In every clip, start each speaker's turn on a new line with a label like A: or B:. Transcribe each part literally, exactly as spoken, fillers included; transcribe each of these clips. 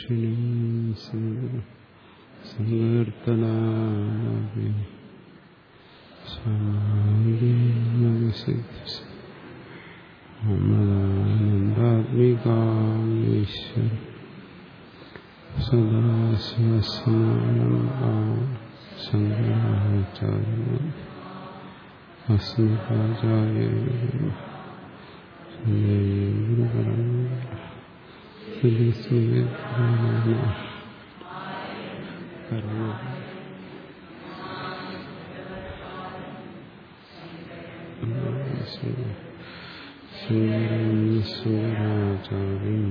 A: ദക്ഷിണീം സങ്കീർത്തനാമി അമൃതാനന്ദാത്മികാമീശ്വര സദാശിവസമാനം ശങ്കരാചാര്യ അസ്മദാചാര്യ ശങ്കരാചാര്യം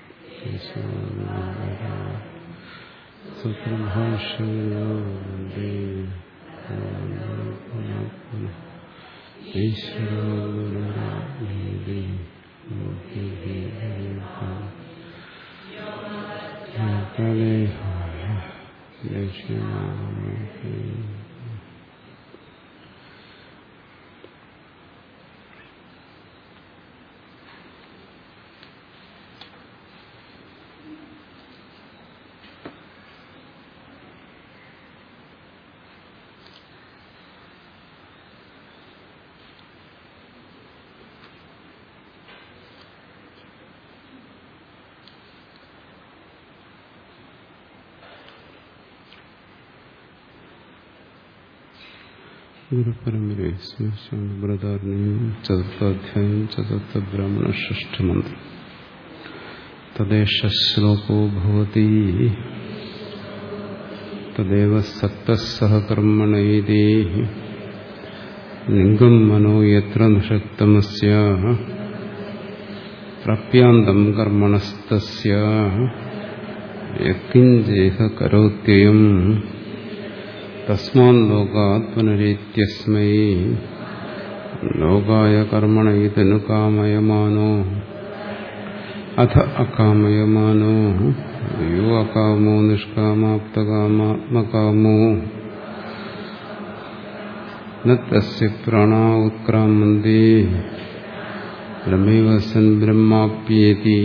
A: സുപ്രഭാഷേ ഈശ്വരേ ഗുരുപരമ്പരയെ സ്മരിച്ചാണ് ബൃഹദാരണ്യം ചതുർത്ഥാധ്യായം ചതുർത്ഥ ബ്രാഹ്മണ ഷഷ്ഠമന്ത്രം. തദ്ദേശ ശ്ലോകോ ഭവതി തദേവ സക്തഃ സഹ കർമ്മണൈതി ലിംഗം മനോ യത്ര നിഷക്തമസ്യാഃ പ്രാപ്യാന്തം കർമ്മണസ്തസ്യാഃ യത്കിഞ്ചേഹ കരോത്യയം തസ്മാൻ ലോകാത് പുനരേത്യസ്മൈ ലോകായ കർമ്മണ ഇതനു കാമയമാനോ അഥ അകാമയമാനോ യോ അകാമോ നിഷ്കാമാപ്തകാമാത്മകാമോ ന തസ്യ പ്രാണാ ഉത്ക്രാമന്തി ബ്രഹ്മൈവ സൻ ബ്രഹ്മാപ്യേതി.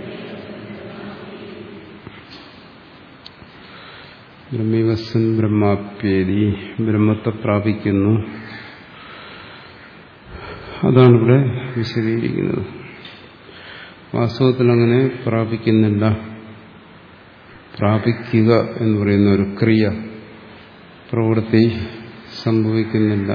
A: ബ്രഹ്മൈവസൻ ബ്രഹ്മാപ്യേതി, ബ്രഹ്മത്തെ പ്രാപിക്കുന്നു. അതാണ് ഇവിടെ വിശദീകരിക്കുന്നത്. വാസ്തവത്തിൽ അങ്ങനെ പ്രാപിക്കുന്നില്ല. പ്രാപിക്കുക എന്ന് പറയുന്ന ഒരു ക്രിയ, പ്രവൃത്തി സംഭവിക്കുന്നില്ല.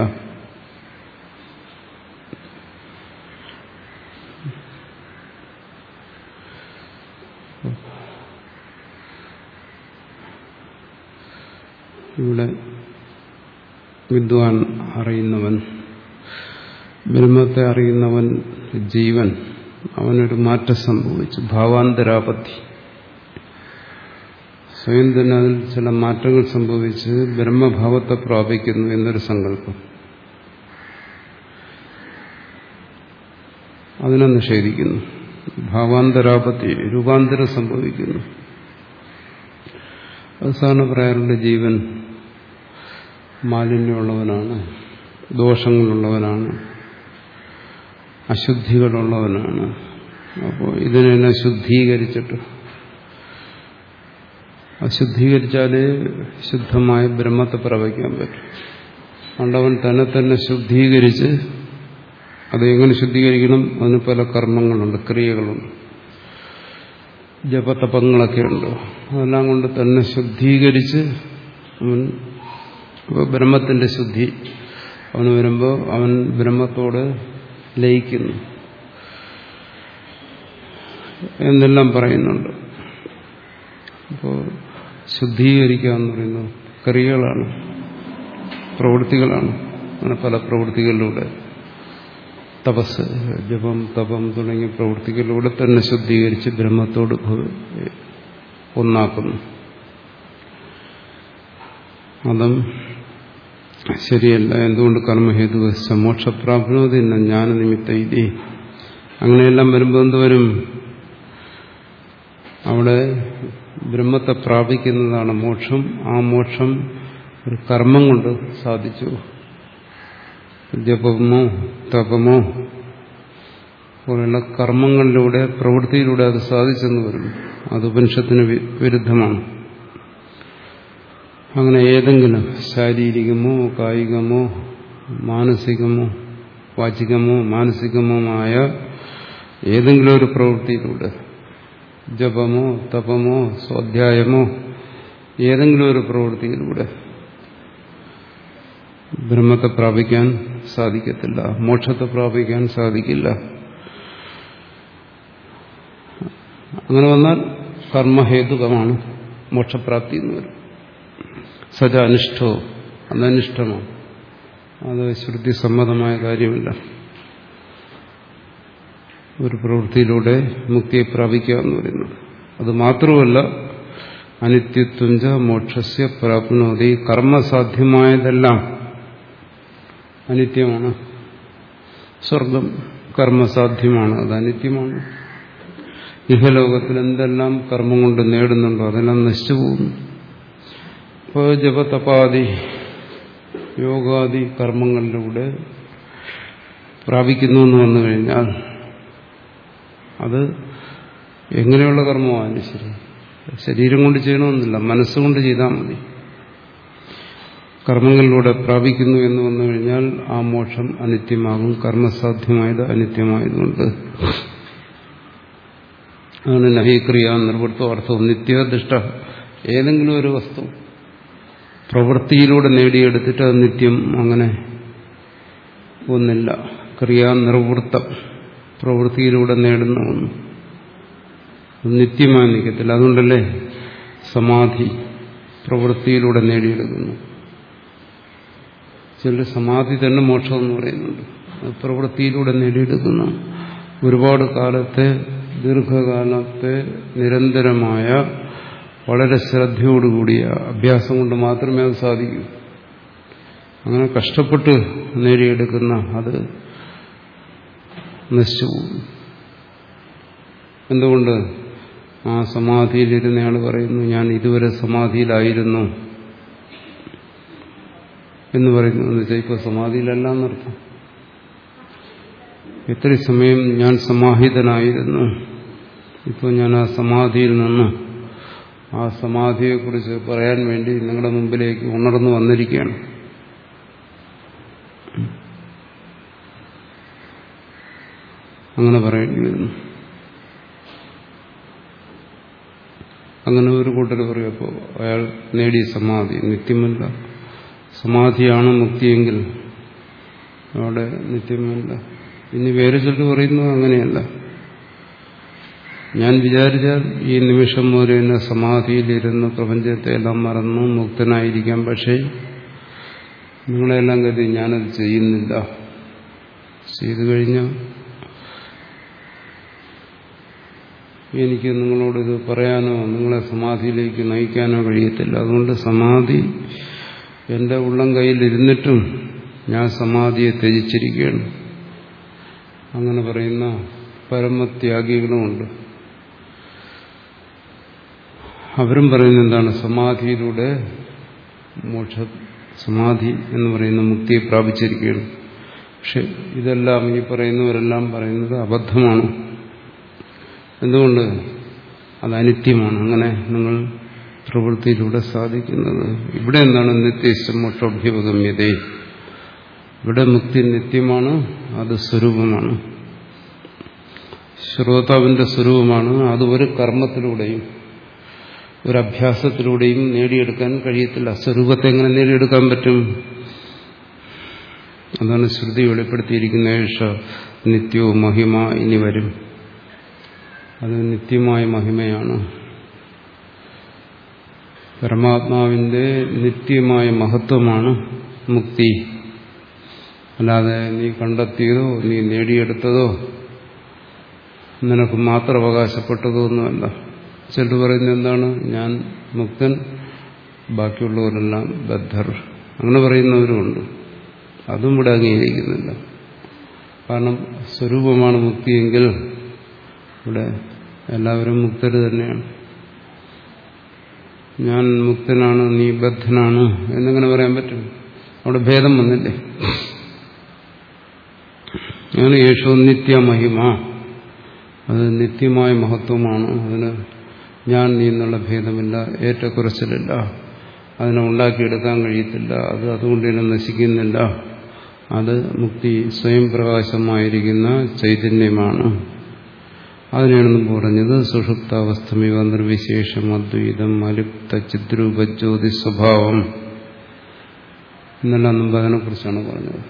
A: ഇവിടെ വിദ്വാൻ അറിയുന്നവൻ, ബ്രഹ്മത്തെ അറിയുന്നവൻ, ജീവൻ, അവനൊരു മാറ്റം സംഭവിച്ചു, ഭാവാന്തരാപത്തി. സ്വയം തന്നെ അതിൽ ചില മാറ്റങ്ങൾ സംഭവിച്ച് ബ്രഹ്മഭാവത്തെ പ്രാപിക്കുന്നു എന്നൊരു സങ്കല്പം. അതിനെ നിഷേധിക്കുന്നു. ഭാവാന്തരാപത്തി, രൂപാന്തരം സംഭവിക്കുന്നു. അത് സാധാരണ പറയാറുണ്ട്, ജീവൻ മാലിന്യമുള്ളവനാണ്, ദോഷങ്ങളുള്ളവനാണ്, അശുദ്ധികളുള്ളവനാണ്. അപ്പോൾ ഇതിനെ ശുദ്ധീകരിച്ചിട്ട്, അശുദ്ധീകരിച്ചാലേ ശുദ്ധമായ ബ്രഹ്മത്തെ പ്രവഹിക്കാൻ പറ്റും. അതുകൊണ്ടവൻ തന്നെ തന്നെ ശുദ്ധീകരിച്ച്, അത് എങ്ങനെ ശുദ്ധീകരിക്കണം? അതിന് പല കർമ്മങ്ങളുണ്ട്, ക്രിയകളുണ്ട്, ജപതപങ്ങളൊക്കെ ഉണ്ട്. അതെല്ലാം കൊണ്ട് തന്നെ ശുദ്ധീകരിച്ച് അവൻ ബ്രഹ്മത്തിന്റെ ശുദ്ധി അവന് വരുമ്പോൾ അവൻ ബ്രഹ്മത്തോട് ലയിക്കുന്നു എന്നെല്ലാം പറയുന്നുണ്ട്. അപ്പോൾ ശുദ്ധീകരിക്കുക എന്ന് പറയുന്നത് ക്രിയകളാണ്, പ്രവൃത്തികളാണ്. അങ്ങനെ പല പ്രവൃത്തികളിലൂടെ, തപസ്, ജപം, തപം തുടങ്ങിയ പ്രവൃത്തികളിലൂടെ തന്നെ ശുദ്ധീകരിച്ച് ബ്രഹ്മത്തോട് ഒന്നാക്കുന്നു. അതും ശരിയല്ല. എന്തുകൊണ്ട്? കർമ്മഹേതു മോക്ഷപ്രാപ്നോതി ജ്ഞാനനിമിത്ത ഇതി. അങ്ങനെയെല്ലാം വരുമ്പോൾ എന്തുവരും? അവിടെ ബ്രഹ്മത്തെ പ്രാപിക്കുന്നതാണ് മോക്ഷം. ആ മോക്ഷം ഒരു കർമ്മം കൊണ്ട് സാധിച്ചു. ജപമോ തപമോ പോലെയുള്ള കർമ്മങ്ങളിലൂടെ പ്രവൃത്തിയിലൂടെ അത് സാധിച്ചെന്ന് വരും. അത് ഉപനിഷത്തിന് വിരുദ്ധമാണ്. അങ്ങനെ ഏതെങ്കിലും ശാരീരികമോ കായികമോ മാനസികമോ വാചികമോ മാനസികമോമായ ഏതെങ്കിലും ഒരു പ്രവൃത്തിയിലൂടെ ജപമോ തപമോ സ്വാധ്യായമോ ഏതെങ്കിലും ഒരു പ്രവൃത്തിയിലൂടെ ബ്രഹ്മത്തെ പ്രാപിക്കാൻ സാധിക്കത്തില്ല, മോക്ഷത്തെ പ്രാപിക്കാൻ സാധിക്കില്ല. അങ്ങനെ വന്നാൽ കർമ്മഹേതുകമാണ് മോക്ഷപ്രാപ്തി എന്ന് വരും. സജ അനിഷ്ടോ, അതനിഷ്ടമാണ്, അത് ശ്രുതി സമ്മതമായ കാര്യമില്ല. ഒരു പ്രവൃത്തിയിലൂടെ മുക്തിയെ പ്രാപിക്കുക എന്ന് പറയുന്നത് അത് മാത്രമല്ല, അനിത്യത്വഞ്ച മോക്ഷസ്യ പ്രാപ്നോതി. കർമ്മസാധ്യമായതെല്ലാം അനിത്യമാണ്. സ്വർഗം കർമ്മസാധ്യമാണ്, അത് അനിത്യമാണ്. ഇഹലോകത്തിൽ എന്തെല്ലാം കർമ്മം കൊണ്ട് നേടുന്നുണ്ടോ അതെല്ലാം നശിച്ചു പോകുന്നു. ഇപ്പോൾ ജപതപാദി യോഗാദി കർമ്മങ്ങളിലൂടെ പ്രാപിക്കുന്നു എന്ന് വന്നു കഴിഞ്ഞാൽ അത് എങ്ങനെയുള്ള കർമ്മമാണ്? ശരി, ശരീരം കൊണ്ട് ചെയ്യണമെന്നില്ല, മനസ്സുകൊണ്ട് ചെയ്താൽ മതി. കർമ്മങ്ങളിലൂടെ പ്രാപിക്കുന്നു എന്ന് വന്നു കഴിഞ്ഞാൽ ആ മോക്ഷം അനിത്യമാകും. കർമ്മസാധ്യമായത് അനിത്യമായതുകൊണ്ട് അങ്ങനെ നഹീക്രിയ നിർവൃത്തോ അർത്ഥവും നിത്യദൃഷ്ട. ഏതെങ്കിലും ഒരു വസ്തു പ്രവൃത്തിയിലൂടെ നേടിയെടുത്തിട്ട് അത് നിത്യം അങ്ങനെ ഒന്നില്ല. ക്രിയാ നിർവൃത്തം, പ്രവൃത്തിയിലൂടെ നേടുന്ന ഒന്ന് നിത്യമായി നിൽക്കത്തില്ല. അതുകൊണ്ടല്ലേ സമാധി പ്രവൃത്തിയിലൂടെ നേടിയെടുക്കുന്നു. ചില സമാധി തന്നെ മോക്ഷം എന്ന് പറയുന്നുണ്ട്. അത് പ്രവൃത്തിയിലൂടെ നേടിയെടുക്കുന്നു. ഒരുപാട് കാലത്തെ ദീർഘകാലത്തെ നിരന്തരമായ വളരെ ശ്രദ്ധയോടുകൂടിയ അഭ്യാസം കൊണ്ട് മാത്രമേ അത് സാധിക്കൂ. അങ്ങനെ കഷ്ടപ്പെട്ട് നേടിയെടുക്കുന്ന അത് നശിച്ചു പോകും. എന്തുകൊണ്ട്? ആ സമാധിയിലിരുന്നയാൾ പറയുന്നു, ഞാൻ ഇതുവരെ സമാധിയിലായിരുന്നു എന്ന് പറയുന്നു. എന്ന് വെച്ചാൽ ഇപ്പോൾ സമാധിയിലല്ല എന്നർത്ഥം. എത്ര സമയം ഞാൻ സമാഹിതനായിരുന്നു, ഇപ്പോൾ ഞാൻ ആ സമാധിയിൽ നിന്ന് ആ സമാധിയെക്കുറിച്ച് പറയാൻ വേണ്ടി നിങ്ങളുടെ മുമ്പിലേക്ക് ഉണർന്നു വന്നിരിക്കുകയാണ്. അങ്ങനെ പറയേണ്ടി വരുന്നു. അങ്ങനെ ഒരു കൂട്ടർ പറയും, അപ്പോൾ അയാൾ നേടിയ സമാധി നിത്യമല്ല, സമാധിയാണ് മുക്തിയെങ്കിൽ അവിടെ നിത്യമല്ല. ഇനി വേറെ ചിലർ പറയുന്നു അങ്ങനെയല്ല, ഞാൻ വിചാരിച്ചാൽ ഈ നിമിഷം മുതൽ തന്നെ സമാധിയിലിരുന്ന് പ്രപഞ്ചത്തെ എല്ലാം മറന്നു മുക്തനായിരിക്കാം. പക്ഷേ നിങ്ങളെല്ലാം കരുതി ഞാനത് ചെയ്യുന്നില്ല. ചെയ്തു കഴിഞ്ഞാൽ എനിക്ക് നിങ്ങളോടിത് പറയാനോ നിങ്ങളെ സമാധിയിലേക്ക് നയിക്കാനോ കഴിയത്തില്ല. അതുകൊണ്ട് സമാധി എൻ്റെ ഉള്ളം കയ്യിലിരുന്നിട്ടും ഞാൻ സമാധിയെ ത്യജിച്ചിരിക്കുകയാണ്. അങ്ങനെ പറയുന്ന പരമത്യാഗികളുമുണ്ട്. അവരും പറയുന്നത് എന്താണ്? സമാധിയിലൂടെ മോക്ഷ സമാധി എന്ന് പറയുന്ന മുക്തിയെ പ്രാപിച്ചിരിക്കുകയാണ്. പക്ഷെ ഇതെല്ലാം ഈ പറയുന്നവരെല്ലാം പറയുന്നത് അബദ്ധമാണ്. എന്തുകൊണ്ട്? അത് അനിത്യമാണ്. അങ്ങനെ നിങ്ങൾ പ്രവൃത്തിയിലൂടെ സാധിക്കുന്നത്. ഇവിടെ എന്താണ്? നിത്യസ്യ മോക്ഷോഭ്യുപഗമ്യതേ. ഇവിടെ മുക്തി നിത്യമാണ്, അത് സ്വരൂപമാണ്, ശ്രോതാവിന്റെ സ്വരൂപമാണ്. അത് ഒരു കർമ്മത്തിലൂടെയും ഒരു അഭ്യാസത്തിലൂടെയും നേടിയെടുക്കാൻ കഴിയത്തില്ല. സ്വരൂപത്തെ എങ്ങനെ നേടിയെടുക്കാൻ പറ്റും? അതാണ് ശ്രുതി വെളിപ്പെടുത്തിയിരിക്കുന്ന ഏഷ നിത്യോ മഹിമ. ഇനി വരും, അത് നിത്യമായ മഹിമയാണ്. പരമാത്മാവിന്റെ നിത്യമായ മഹത്വമാണ് മുക്തി. അല്ലാതെ നീ കണ്ടെത്തിയതോ നീ നേടിയെടുത്തതോ നിനക്ക് മാത്രം അവകാശപ്പെട്ടതോ ഒന്നുമല്ല. ചിലർ പറയുന്നത് എന്താണ്? ഞാൻ മുക്തൻ, ബാക്കിയുള്ളവരെല്ലാം ബദ്ധർ. അങ്ങനെ പറയുന്നവരുമുണ്ട്. അതും ഇവിടെ അംഗീകരിക്കുന്നില്ല. കാരണം സ്വരൂപമാണ് മുക്തിയെങ്കിൽ ഇവിടെ എല്ലാവരും മുക്തർ തന്നെയാണ്. ഞാൻ മുക്തനാണ്, നീ ബദ്ധനാണ് എന്നിങ്ങനെ പറയാൻ പറ്റും? അവിടെ ഭേദം വന്നില്ലേ? അങ്ങനെ യേശോ നിത്യമഹിമ അത് നിത്യമായ മഹത്വമാണ്. അതിന് ഞാൻ നീ എന്നുള്ള ഭേദമില്ല, ഏറ്റക്കുറച്ചിലില്ല, അതിനെ ഉണ്ടാക്കിയെടുക്കാൻ കഴിയത്തില്ല, അത് അതുകൊണ്ട് തന്നെ നശിക്കുന്നില്ല. അത് മുക്തി സ്വയം പ്രകാശമായിരിക്കുന്ന ചൈതന്യമാണ്. അതിനാണ് പറഞ്ഞത് സുഷുപ്താവസ്ഥമിവ നിർവിശേഷം അദ്വൈതം അലിപ്ത ചിദ്രൂപജ്യോതി സ്വഭാവം എന്നെല്ലാം മുമ്പ് അതിനെക്കുറിച്ചാണ് പറഞ്ഞത്.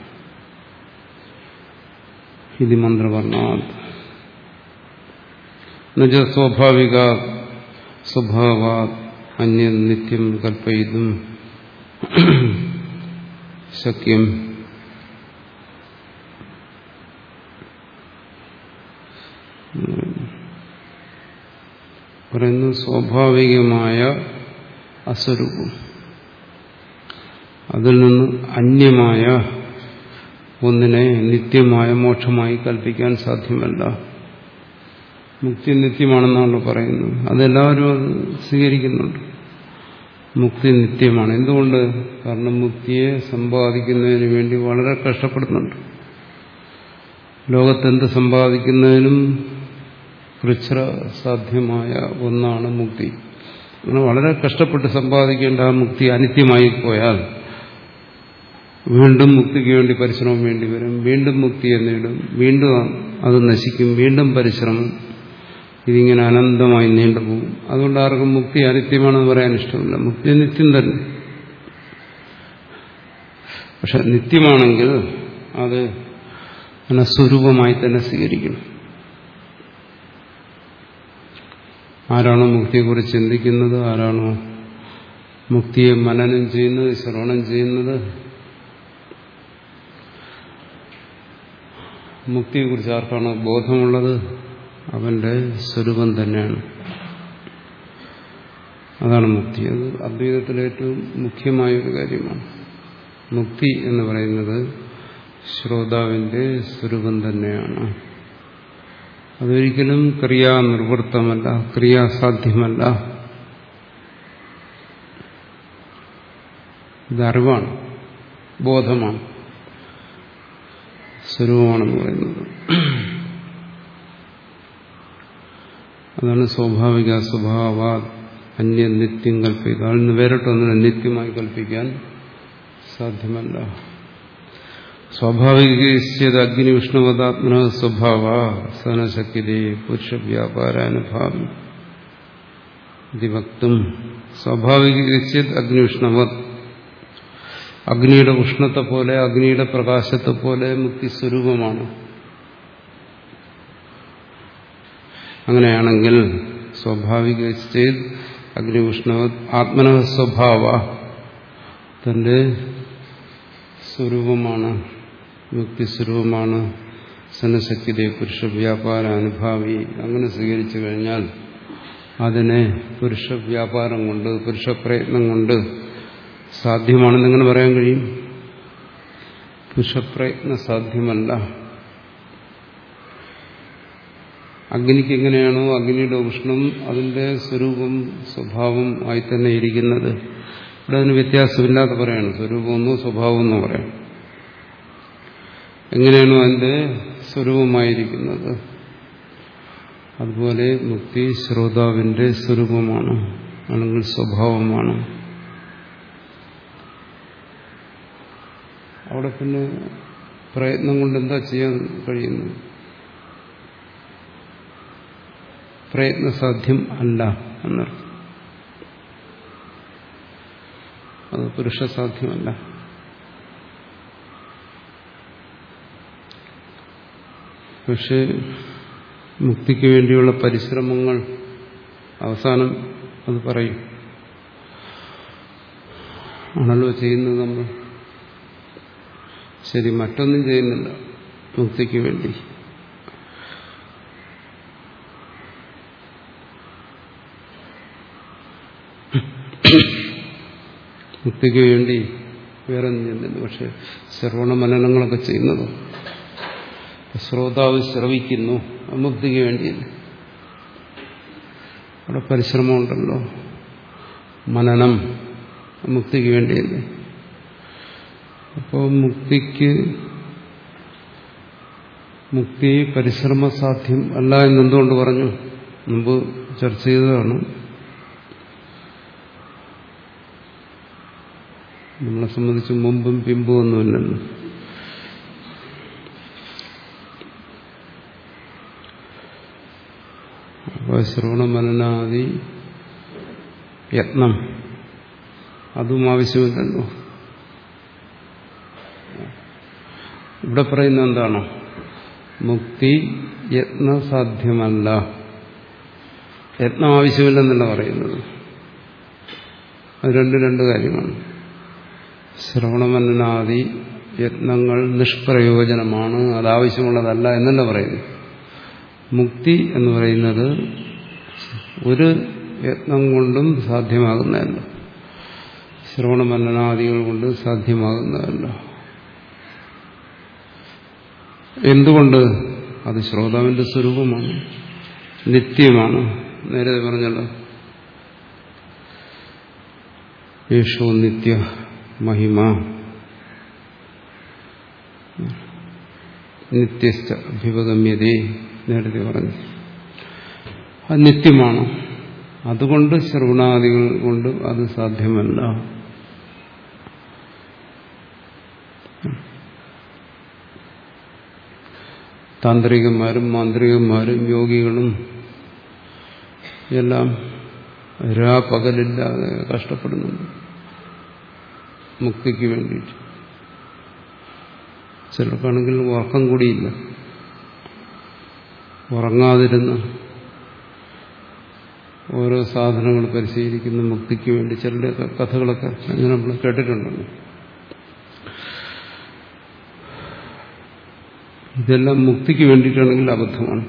A: ഇത് മന്ത്രവർണ്ണാത് എന്നുവെച്ച സ്വാഭാവിക സ്വഭാവാ അന്യ നിത്യം കൽപ്പയിതും ശക്യം. പറയുന്നു സ്വാഭാവികമായ അസ്വരൂപം, അതിൽ നിന്ന് അന്യമായ ഒന്നിനെ നിത്യമായ മോക്ഷമായി കൽപ്പിക്കാൻ സാധ്യമല്ല. മുക്തി നിത്യമാണെന്നാണല്ലോ പറയുന്നത്. അതെല്ലാവരും അത് സ്വീകരിക്കുന്നുണ്ട്. മുക്തി നിത്യമാണ്. എന്തുകൊണ്ട്? കാരണം മുക്തിയെ സമ്പാദിക്കുന്നതിന് വേണ്ടി വളരെ കഷ്ടപ്പെടുന്നുണ്ട്. ലോകത്തെന്ത് സമ്പാദിക്കുന്നതിനും കൃച്ഛ്ര സാധ്യമായ ഒന്നാണ് മുക്തി. അങ്ങനെ വളരെ കഷ്ടപ്പെട്ട് സമ്പാദിക്കേണ്ട ആ മുക്തി അനിത്യമായി പോയാൽ വീണ്ടും മുക്തിക്ക് വേണ്ടി പരിശ്രമം വേണ്ടി വരും. വീണ്ടും മുക്തിയെ നേടും, വീണ്ടും അത് നശിക്കും, വീണ്ടും പരിശ്രമം. ഇതിങ്ങനെ അനന്തമായി നീണ്ടുപോകും. അതുകൊണ്ട് ആർക്കും മുക്തി അനിത്യമാണെന്ന് പറയാൻ ഇഷ്ടമില്ല. മുക്തി നിത്യം തന്നെ. പക്ഷെ നിത്യമാണെങ്കിൽ അത് അങ്ങനെ സ്വരൂപമായി തന്നെ സ്വീകരിക്കണം. ആരാണോ മുക്തിയെക്കുറിച്ച് ചിന്തിക്കുന്നത്, ആരാണോ മുക്തിയെ മനനം ചെയ്യുന്നത്, ശ്രവണം ചെയ്യുന്നത്, മുക്തിയെക്കുറിച്ച് ആർക്കാണോ ബോധമുള്ളത്, അവന്റെ സ്വരൂപം തന്നെയാണ്. അതാണ് മുക്തി. അത് അദ്വൈതത്തിലെ ഏറ്റവും മുഖ്യമായൊരു കാര്യമാണ്. മുക്തി എന്ന് പറയുന്നത് ശ്രോതാവിന്റെ സ്വരൂപം തന്നെയാണ്. അതൊരിക്കലും ക്രിയാനിർവൃത്തമല്ല, ക്രിയാസാധ്യമല്ല. ഇതറിവാണ്, ബോധമാണ്, സ്വരൂപമാണെന്ന് പറയുന്നത്. അതാണ് സ്വാഭാവിക സ്വഭാവ അന്യ നിത്യം കൽപ്പിക്കുക. അതിൽ നിന്ന് വേറിട്ടൊന്നിനെ നിത്യമായി കൽപ്പിക്കാൻ സാധ്യമല്ല. സ്വാഭാവികത അഗ്നി വിഷ്ണുവതാത്മന സ്വഭാവ സനശക്തി പുരുഷ വ്യാപാരാനുഭാവി ഇതിവക്തും. സ്വാഭാവിക അഗ്നി വിഷ്ണവത്, അഗ്നിയുടെ ഉഷ്ണത്തെ പോലെ, അഗ്നിയുടെ പ്രകാശത്തെ പോലെ മുക്തി സ്വരൂപമാണ്. അങ്ങനെയാണെങ്കിൽ സ്വാഭാവിക അഗ്നി ഉഷ്ണവത് ആത്മന സ്വഭാവ, തന്റെ സ്വരൂപമാണ്, മുക്തി സ്വരൂപമാണ്. സനശക്തിയെ പുരുഷ വ്യാപാര അനുഭാവി. അങ്ങനെ സ്വീകരിച്ചു കഴിഞ്ഞാൽ അതിനെ പുരുഷ വ്യാപാരം കൊണ്ട്, പുരുഷ പ്രയത്നം കൊണ്ട് സാധ്യമാണെന്ന് എങ്ങനെ പറയാൻ കഴിയും? പുരുഷപ്രയത്നം സാധ്യമല്ല. അഗ്നിക്ക് എങ്ങനെയാണോ അഗ്നിയുടെ ഉഷ്ണം അതിന്റെ സ്വരൂപം സ്വഭാവം ആയി തന്നെ ഇരിക്കുന്നത്, ഇവിടെ അതിന് വ്യത്യാസമില്ലാതെ പറയാണ്. സ്വരൂപമെന്നോ സ്വഭാവമെന്നോ പറയാം. എങ്ങനെയാണോ അതിന്റെ സ്വരൂപമായിരിക്കുന്നത് അതുപോലെ മുക്തി ശ്രോതാവിന്റെ സ്വരൂപമാണ്, അല്ലെങ്കിൽ സ്വഭാവമാണ്. അവിടെ പിന്നെ പ്രയത്നം കൊണ്ട് എന്താ ചെയ്യാൻ കഴിയുന്നത്? പ്രയത്നസാധ്യം അല്ല എന്നർത്ഥം. അത് പുരുഷസാധ്യമല്ല. പക്ഷെ മുക്തിക്ക് വേണ്ടിയുള്ള പരിശ്രമങ്ങൾ അവസാനം അത് പറയും. ആണല്ലോ ചെയ്യുന്നത് നമ്മൾ. ശരി, മറ്റൊന്നും ചെയ്യുന്നില്ല മുക്തിക്ക് വേണ്ടി. മുക്തിക്ക് വേണ്ടി വേറെ ഒന്നും ചെയ്യുന്നില്ല. പക്ഷെ ശ്രവണ മനനങ്ങളൊക്കെ ചെയ്യുന്നത് ശ്രോതാവ് ശ്രവിക്കുന്നു, മുക്തിക്ക് വേണ്ടിയല്ല. അവിടെ പരിശ്രമമുണ്ടല്ലോ. മനനം മുക്തിക്ക് വേണ്ടിയല്ലേ. അപ്പോൾ മുക്തിക്ക് മുക്തി പരിശ്രമസാധ്യം അല്ല എന്നെന്തുകൊണ്ട് പറഞ്ഞു? മുമ്പ് ചർച്ച ചെയ്തതാണ്. നമ്മളെ സംബന്ധിച്ച് മുമ്പും പിമ്പും ഒന്നുമില്ലല്ലോ. അപ്പോൾ ശ്രവണ മനനാദി യത്നം അതും ആവശ്യമില്ലല്ലോ. ഇവിടെ പറയുന്ന എന്താണ്? മുക്തി യത്നസാധ്യമല്ല, യത്നം ആവശ്യമില്ലെന്നല്ല പറയുന്നത്. അത് രണ്ട് രണ്ട് കാര്യമാണ്. ശ്രവണമനനാദി യത്നങ്ങൾ നിഷ്പ്രയോജനമാണ്, അതാവശ്യമുള്ളതല്ല എന്നല്ല പറയുന്നു. മുക്തി എന്ന് പറയുന്നത് ഒരു യത്നം കൊണ്ടും സാധ്യമാകുന്നതല്ല, ശ്രവണമനനാദികൾ കൊണ്ട് സാധ്യമാകുന്നതല്ല. എന്തുകൊണ്ട്? അത് ശ്രോതാവിന്റെ സ്വരൂപമാണ്, നിത്യമാണ്. നേരത്തെ പറഞ്ഞല്ലോ, യേശോ നിത്യ മഹിമ നിത്യസ്ഥ അഭ്യുപഗമ്യതേ നേരത്തെ പറഞ്ഞു. അത് നിത്യമാണ്. അതുകൊണ്ട് ശ്രവണാദികൾ കൊണ്ട് അത് സാധ്യമല്ല. താന്ത്രികന്മാരും മാന്ത്രികന്മാരും യോഗികളും എല്ലാം രാ പകലില്ലാതെ കഷ്ടപ്പെടുന്നുണ്ട് മുക്തിക്ക് വേണ്ടിയിട്ട്. ചിലർക്കാണെങ്കിൽ ഉറക്കം കൂടിയില്ല, ഉറങ്ങാതിരുന്ന് ഓരോ സാധനങ്ങൾ പരിശീലിക്കുന്ന മുക്തിക്ക് വേണ്ടി. ചിലരുടെ കഥകളൊക്കെ അങ്ങനെ നമ്മൾ കേട്ടിട്ടുണ്ടല്ലോ. ഇതെല്ലാം മുക്തിക്ക് വേണ്ടിയിട്ടാണെങ്കിൽ അബദ്ധമാണ്.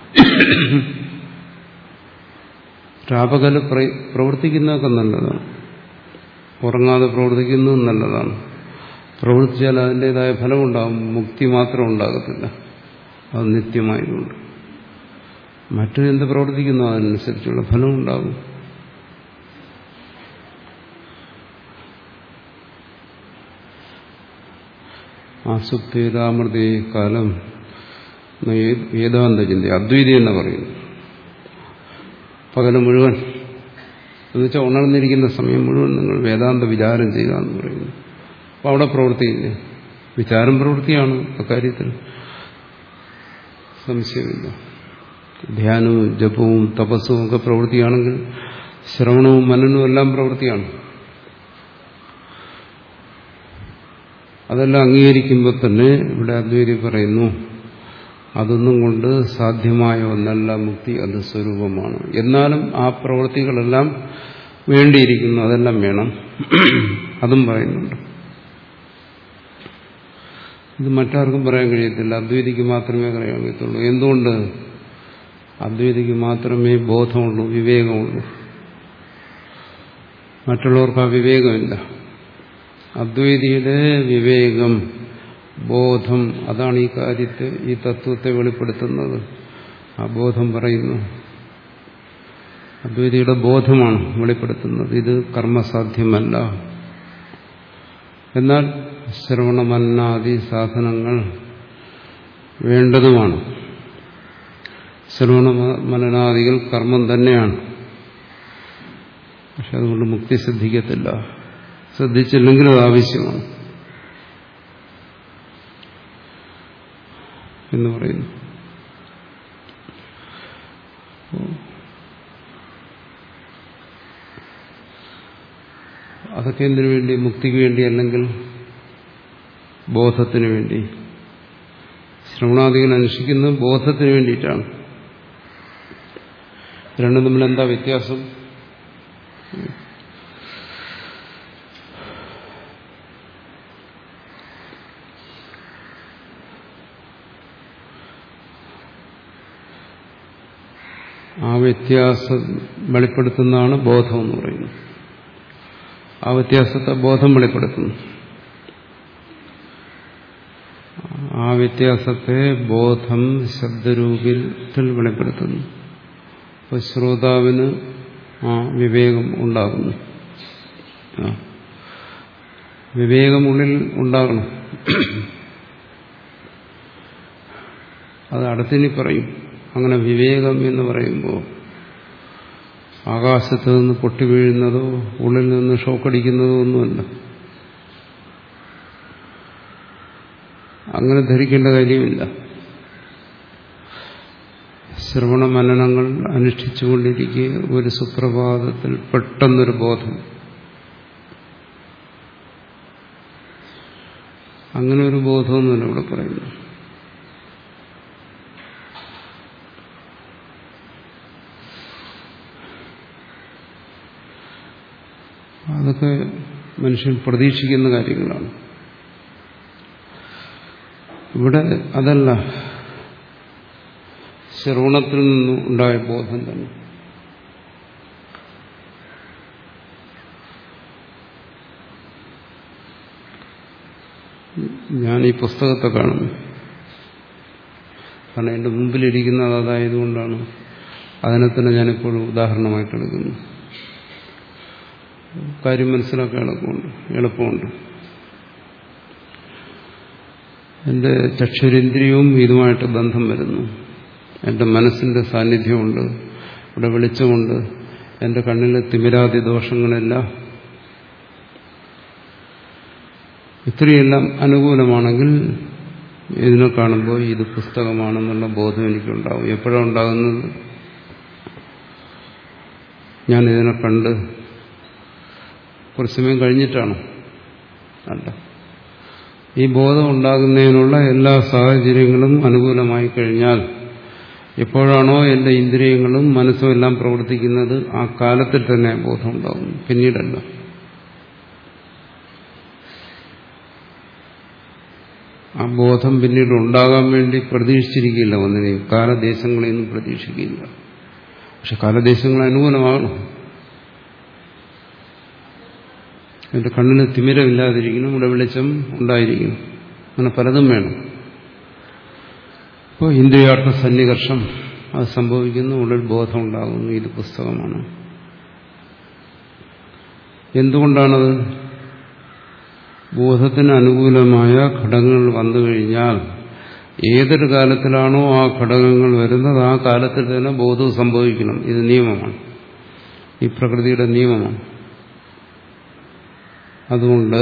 A: രാപകല് പ്രവർത്തിക്കുന്നതൊക്കെ നല്ലതാണ്, ഉറങ്ങാതെ പ്രവർത്തിക്കുന്നതും നല്ലതാണ്. പ്രവർത്തിച്ചാൽ അതിൻ്റെതായ ഫലമുണ്ടാകും, മുക്തി മാത്രം ഉണ്ടാകത്തില്ല. അത് നിത്യമായതുകൊണ്ട്. മറ്റൊരെന്ത് പ്രവർത്തിക്കുന്നു അതിനനുസരിച്ചുള്ള ഫലമുണ്ടാകും. ആസുപ്തേതാമൃതേ കാലം വേദാന്ത ചിന്ത, അദ്വൈതി എന്ന് പറയുന്നു. പകല് മുഴുവൻ എന്നുവെച്ചാൽ ഉണർന്നിരിക്കുന്ന സമയം മുഴുവൻ നിങ്ങൾ വേദാന്ത വിചാരം ചെയ്യുകയെന്ന് പറയുന്നു. അപ്പോൾ അവിടെ പ്രവൃത്തിയില്ല, വിചാരം പ്രവൃത്തിയാണ്, അക്കാര്യത്തിൽ സംശയമില്ല. ധ്യാനവും ജപവും തപസ്സും ഒക്കെ പ്രവൃത്തിയാണെങ്കിൽ ശ്രവണവും മനനവും എല്ലാം പ്രവൃത്തിയാണ്. അതെല്ലാം അംഗീകരിക്കുമ്പോൾ തന്നെ ഇവിടെ അദ്വൈതി പറയുന്നു, അതൊന്നും കൊണ്ട് സാധ്യമായ ഒന്നല്ല മുക്തി, അത് സ്വരൂപമാണ്. എന്നാലും ആ പ്രവൃത്തികളെല്ലാം വേണ്ടിയിരിക്കുന്നു, അതെല്ലാം വേണം, അതും പറയുന്നുണ്ട്. ഇത് മറ്റാർക്കും പറയാൻ കഴിയത്തില്ല, അദ്വൈതിക്ക് മാത്രമേ പറയാൻ കഴിയത്തുള്ളൂ. എന്തുകൊണ്ട്? അദ്വൈതിക്ക് മാത്രമേ ബോധമുള്ളൂ, വിവേകമുള്ളൂ. മറ്റുള്ളവർക്ക് ആ വിവേകമില്ല. അദ്വൈതിയുടെ വിവേകം, ബോധം, അതാണ് ഈ കാര്യത്തെ, ഈ തത്വത്തെ വെളിപ്പെടുത്തുന്നത്. ആ ബോധം പറയുന്നു, അദ്വൈതിയുടെ ബോധമാണ് വെളിപ്പെടുത്തുന്നത്. ഇത് കർമ്മസാധ്യമല്ല. എന്നാൽ ശ്രവണമനനാദി സാധനങ്ങൾ വേണ്ടതുമാണ്. ശ്രവണമനനാദികൾ കർമ്മം തന്നെയാണ്. പക്ഷെ അതുകൊണ്ട് മുക്തി സിദ്ധിക്കത്തില്ല. ശ്രദ്ധിച്ചില്ലെങ്കിൽ അത് ആവശ്യമാണ് എന്ന് പറയുന്നു. അതൊക്കെ എന്തിനു വേണ്ടി? മുക്തിക്ക് വേണ്ടി, അല്ലെങ്കിൽ ബോധത്തിന് വേണ്ടി. ശ്രവണാദികൾ അനുഷ്ഠിക്കുന്നത് ബോധത്തിന് വേണ്ടിയിട്ടാണ്. രണ്ടും തമ്മിൽ എന്താ വ്യത്യാസം? ആ വ്യത്യാസം വെളിപ്പെടുത്തുന്നതാണ് ബോധം എന്ന് പറയുന്നത്. ആ വ്യത്യാസത്തെ ബോധം വെളിപ്പെടുത്തുന്നു. ആ വ്യത്യാസത്തെ ബോധം ശബ്ദരൂപത്തിൽ വെളിപ്പെടുത്തുന്നു. അപ്പോൾ ശ്രോതാവിന് ആ വിവേകം ഉണ്ടാകുന്നു. വിവേകമുള്ളിൽ ഉണ്ടാകണം. അത് അടുത്തിനി പറയും. അങ്ങനെ വിവേകം എന്ന് പറയുമ്പോൾ ആകാശത്ത് നിന്ന് പൊട്ടി വീഴുന്നതോ ഉള്ളിൽ നിന്ന് ഷോക്കടിക്കുന്നതോ ഒന്നുമല്ല. അങ്ങനെ ധരിക്കേണ്ട കാര്യമില്ല. ശ്രവണ മനനങ്ങൾ അനുഷ്ഠിച്ചുകൊണ്ടിരിക്കുക ഒരു സുപ്രഭാതത്തിൽ പെട്ടെന്നൊരു ബോധം, അങ്ങനെ ഒരു ബോധമൊന്നുമല്ല ഇവിടെ പറയുന്നു. അതൊക്കെ മനുഷ്യൻ പ്രതീക്ഷിക്കുന്ന കാര്യങ്ങളാണ്. ഇവിടെ അതല്ല, ശ്രവണത്തിൽ നിന്നും ഉണ്ടായ ബോധം തന്നെ. ഞാൻ ഈ പുസ്തകത്തെ കാണുന്നു, കാരണം എൻ്റെ മുമ്പിലിരിക്കുന്നത് അതായതുകൊണ്ടാണ് അതിനെ തന്നെ ഞാനിപ്പോഴും ഉദാഹരണമായിട്ട് എടുക്കുന്നു. കാര്യം മനസ്സിലാക്കാൻ എളുപ്പമുണ്ട് എളുപ്പമുണ്ട് എൻ്റെ ചക്ഷുരേന്ദ്രിയവും ഇതുമായിട്ട് ബന്ധം വരുന്നു. എൻ്റെ മനസ്സിന്റെ സാന്നിധ്യമുണ്ട്, ഇവിടെ വെളിച്ചമുണ്ട്, എൻ്റെ കണ്ണിലെ തിമിരാദി ദോഷങ്ങളെല്ലാം ഇത്രയെല്ലാം അനുകൂലമാണെങ്കിൽ ഇതിനെ കാണുമ്പോൾ ഇത് പുസ്തകമാണെന്നുള്ള ബോധം എനിക്കുണ്ടാവും. എപ്പോഴാണ് ഉണ്ടാകുന്നത്? ഞാൻ ഇതിനെ കണ്ട് കുറച്ച് സമയം കഴിഞ്ഞിട്ടാണ് അല്ല. ഈ ബോധം ഉണ്ടാകുന്നതിനുള്ള എല്ലാ സാഹചര്യങ്ങളും അനുകൂലമായി കഴിഞ്ഞാൽ എപ്പോഴാണോ എൻ്റെ ഇന്ദ്രിയങ്ങളും മനസ്സും എല്ലാം പ്രവർത്തിക്കുന്നത് ആ കാലത്തിൽ തന്നെ ബോധം ഉണ്ടാകുന്നു, പിന്നീടല്ല. ആ ബോധം പിന്നീട് ഉണ്ടാകാൻ വേണ്ടി പ്രതീക്ഷിച്ചിരിക്കില്ല, ഒന്നിനെയും കാലദേശങ്ങളെയൊന്നും പ്രതീക്ഷിക്കില്ല. പക്ഷെ കാലദേശങ്ങൾ അനുകൂലമാകണം. എൻ്റെ കണ്ണിന് തിമിരമില്ലാതിരിക്കണം, ഇവിടെ വെളിച്ചം ഉണ്ടായിരിക്കണം, അങ്ങനെ പലതും വേണം. ഇപ്പോൾ ഇന്ദ്രിയാർത്ഥ സന്നികർഷം അത് സംഭവിക്കുന്നു, ഉള്ളിൽ ബോധം ഉണ്ടാകുന്നു, ഇത് പുസ്തകമാണ്. എന്തുകൊണ്ടാണത്? ബോധത്തിന് അനുകൂലമായ ഘടകങ്ങൾ വന്നു കഴിഞ്ഞാൽ ഏതൊരു കാലത്തിലാണോ ആ ഘടകങ്ങൾ വരുന്നത് ആ കാലത്തിൽ തന്നെ ബോധം സംഭവിക്കണം. ഇത് നിയമമാണ്, ഈ പ്രകൃതിയുടെ നിയമമാണ്. അതുകൊണ്ട്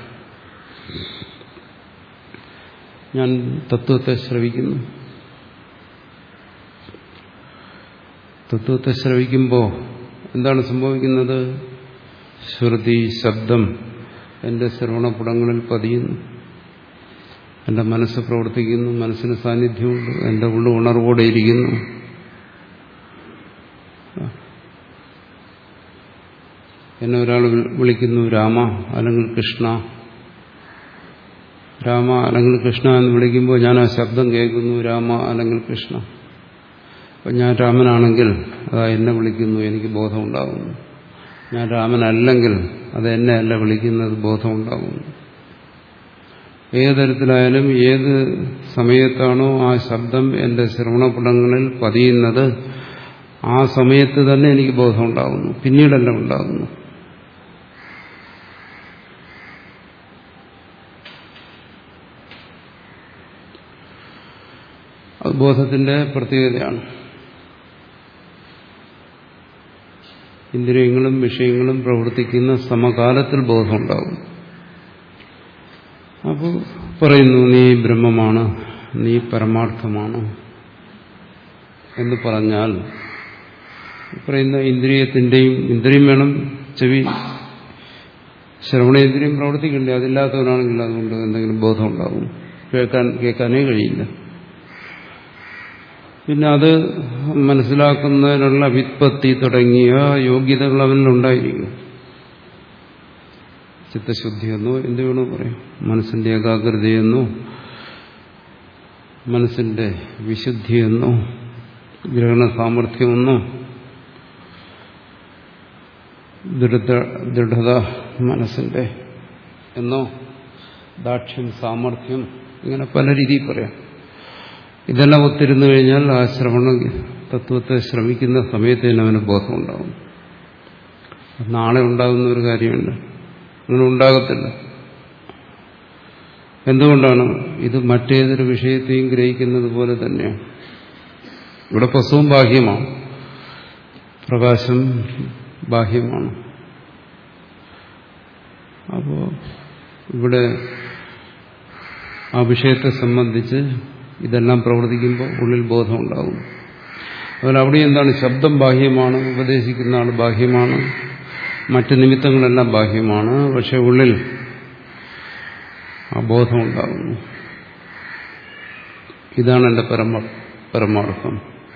A: ഞാൻ തത്വത്തെ ശ്രവിക്കുന്നു. തത്വത്തെ ശ്രവിക്കുമ്പോൾ എന്താണ് സംഭവിക്കുന്നത്? ശ്രുതി ശബ്ദം എൻ്റെ ശ്രവണപുടങ്ങളിൽ പതിയുന്നു, എൻ്റെ മനസ്സ് പ്രവർത്തിക്കുന്നു, മനസ്സിന് സാന്നിധ്യമുണ്ട്, എൻ്റെ ഉള്ളു ഉണർവോടെ ഇരിക്കുന്നു. എന്നെ ഒരാൾ വിളിക്കുന്നു രാമ അല്ലെങ്കിൽ കൃഷ്ണ, രാമ അല്ലെങ്കിൽ കൃഷ്ണ എന്ന് വിളിക്കുമ്പോൾ ഞാൻ ആ ശബ്ദം കേൾക്കുന്നു, രാമ അല്ലെങ്കിൽ കൃഷ്ണ. അപ്പം ഞാൻ രാമനാണെങ്കിൽ അതാ എന്നെ വിളിക്കുന്നു, എനിക്ക് ബോധമുണ്ടാകുന്നു. ഞാൻ രാമനല്ലെങ്കിൽ അത് എന്നെ അല്ല വിളിക്കുന്നത്, ബോധമുണ്ടാകുന്നു. ഏത് തരത്തിലായാലും ഏത് സമയത്താണോ ആ ശബ്ദം എൻ്റെ ശ്രവണപുടങ്ങളിൽ പതിയുന്നത് ആ സമയത്ത് തന്നെ എനിക്ക് ബോധമുണ്ടാകുന്നു, പിന്നീടല്ല ഉണ്ടാകുന്നു. അത് ബോധത്തിന്റെ പ്രത്യേകതയാണ്. ഇന്ദ്രിയങ്ങളും വിഷയങ്ങളും പ്രവർത്തിക്കുന്ന സമകാലത്തിൽ ബോധമുണ്ടാകും. അപ്പോൾ പറയുന്നു നീ ബ്രഹ്മമാണ്, നീ പരമാർത്ഥമാണ് എന്ന് പറഞ്ഞാൽ പറയുന്ന ഇന്ദ്രിയത്തിന്റെയും ഇന്ദ്രിയം വേണം, ചെവി ശ്രവണേന്ദ്രിയം പ്രവർത്തിക്കണ്ടേ, അതില്ലാത്തവനാണെങ്കിൽ അതുകൊണ്ട് എന്തെങ്കിലും ബോധം ഉണ്ടാകും, കേൾക്കാൻ കേൾക്കാനേ കഴിയില്ല. പിന്നെ അത് മനസ്സിലാക്കുന്നതിനുള്ള വിത്പത്തി തുടങ്ങിയ യോഗ്യതകൾ അവനിലുണ്ടായിരിക്കും. ചിത്തശുദ്ധിയെന്നോ എന്ത് വേണോ പറയാം, മനസ്സിന്റെ ഏകാഗ്രതയെന്നോ മനസ്സിന്റെ വിശുദ്ധിയെന്നോ ഗ്രഹണ സാമർഥ്യമെന്നോ ദൃഢ ദൃഢത മനസ്സിന്റെ എന്നോ ദാക്ഷ്യം സാമർഥ്യം, ഇങ്ങനെ പല രീതിയിൽ പറയാം. ഇതെല്ലാം ഒത്തിരുന്നു കഴിഞ്ഞാൽ ആ ശ്രവണ തത്വത്തെ ശ്രമിക്കുന്ന സമയത്ത് തന്നെ അവന് ബോധമുണ്ടാകും. നാളെ ഉണ്ടാകുന്ന ഒരു കാര്യമുണ്ട്, അങ്ങനെ ഉണ്ടാകത്തില്ല. എന്തുകൊണ്ടാണ്? ഇത് മറ്റേതൊരു വിഷയത്തെയും ഗ്രഹിക്കുന്നത് പോലെ തന്നെയാണ്. ഇവിടെ പ്രസവം ബാഹ്യമാണ്, പ്രകാശം ബാഹ്യമാണ്. അപ്പോൾ ഇവിടെ ആ വിഷയത്തെ സംബന്ധിച്ച് ഇതെല്ലാം പ്രവർത്തിക്കുമ്പോൾ ഉള്ളിൽ ബോധമുണ്ടാകും. അതുപോലെ അവിടെ എന്താണ്? ശബ്ദം ബാഹ്യമാണ്, ഉപദേശിക്കുന്ന ആൾ ബാഹ്യമാണ്, മറ്റ് നിമിത്തങ്ങളെല്ലാം ബാഹ്യമാണ്. പക്ഷെ ഉള്ളിൽ ആ ബോധമുണ്ടാകുന്നു. ഇതാണ് എൻ്റെ പരമ പരമാർത്ഥം.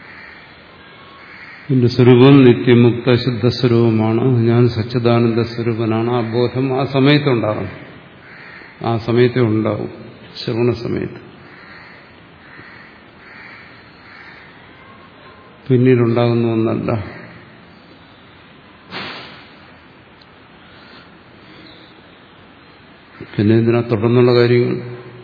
A: എന്റെ സ്വരൂപം നിത്യമുക്ത ശുദ്ധസ്വരൂപമാണ്, ഞാൻ സച്ചിദാനന്ദ സ്വരൂപനാണ്. ആ ബോധം ആ സമയത്തുണ്ടാകും, ആ സമയത്തേ ഉണ്ടാവും, ശ്രവണ സമയത്ത്. പിന്നീടുണ്ടാകുന്ന ഒന്നല്ല. പിന്നെ ഇതിനാ തുടർന്നുള്ള കാര്യങ്ങൾ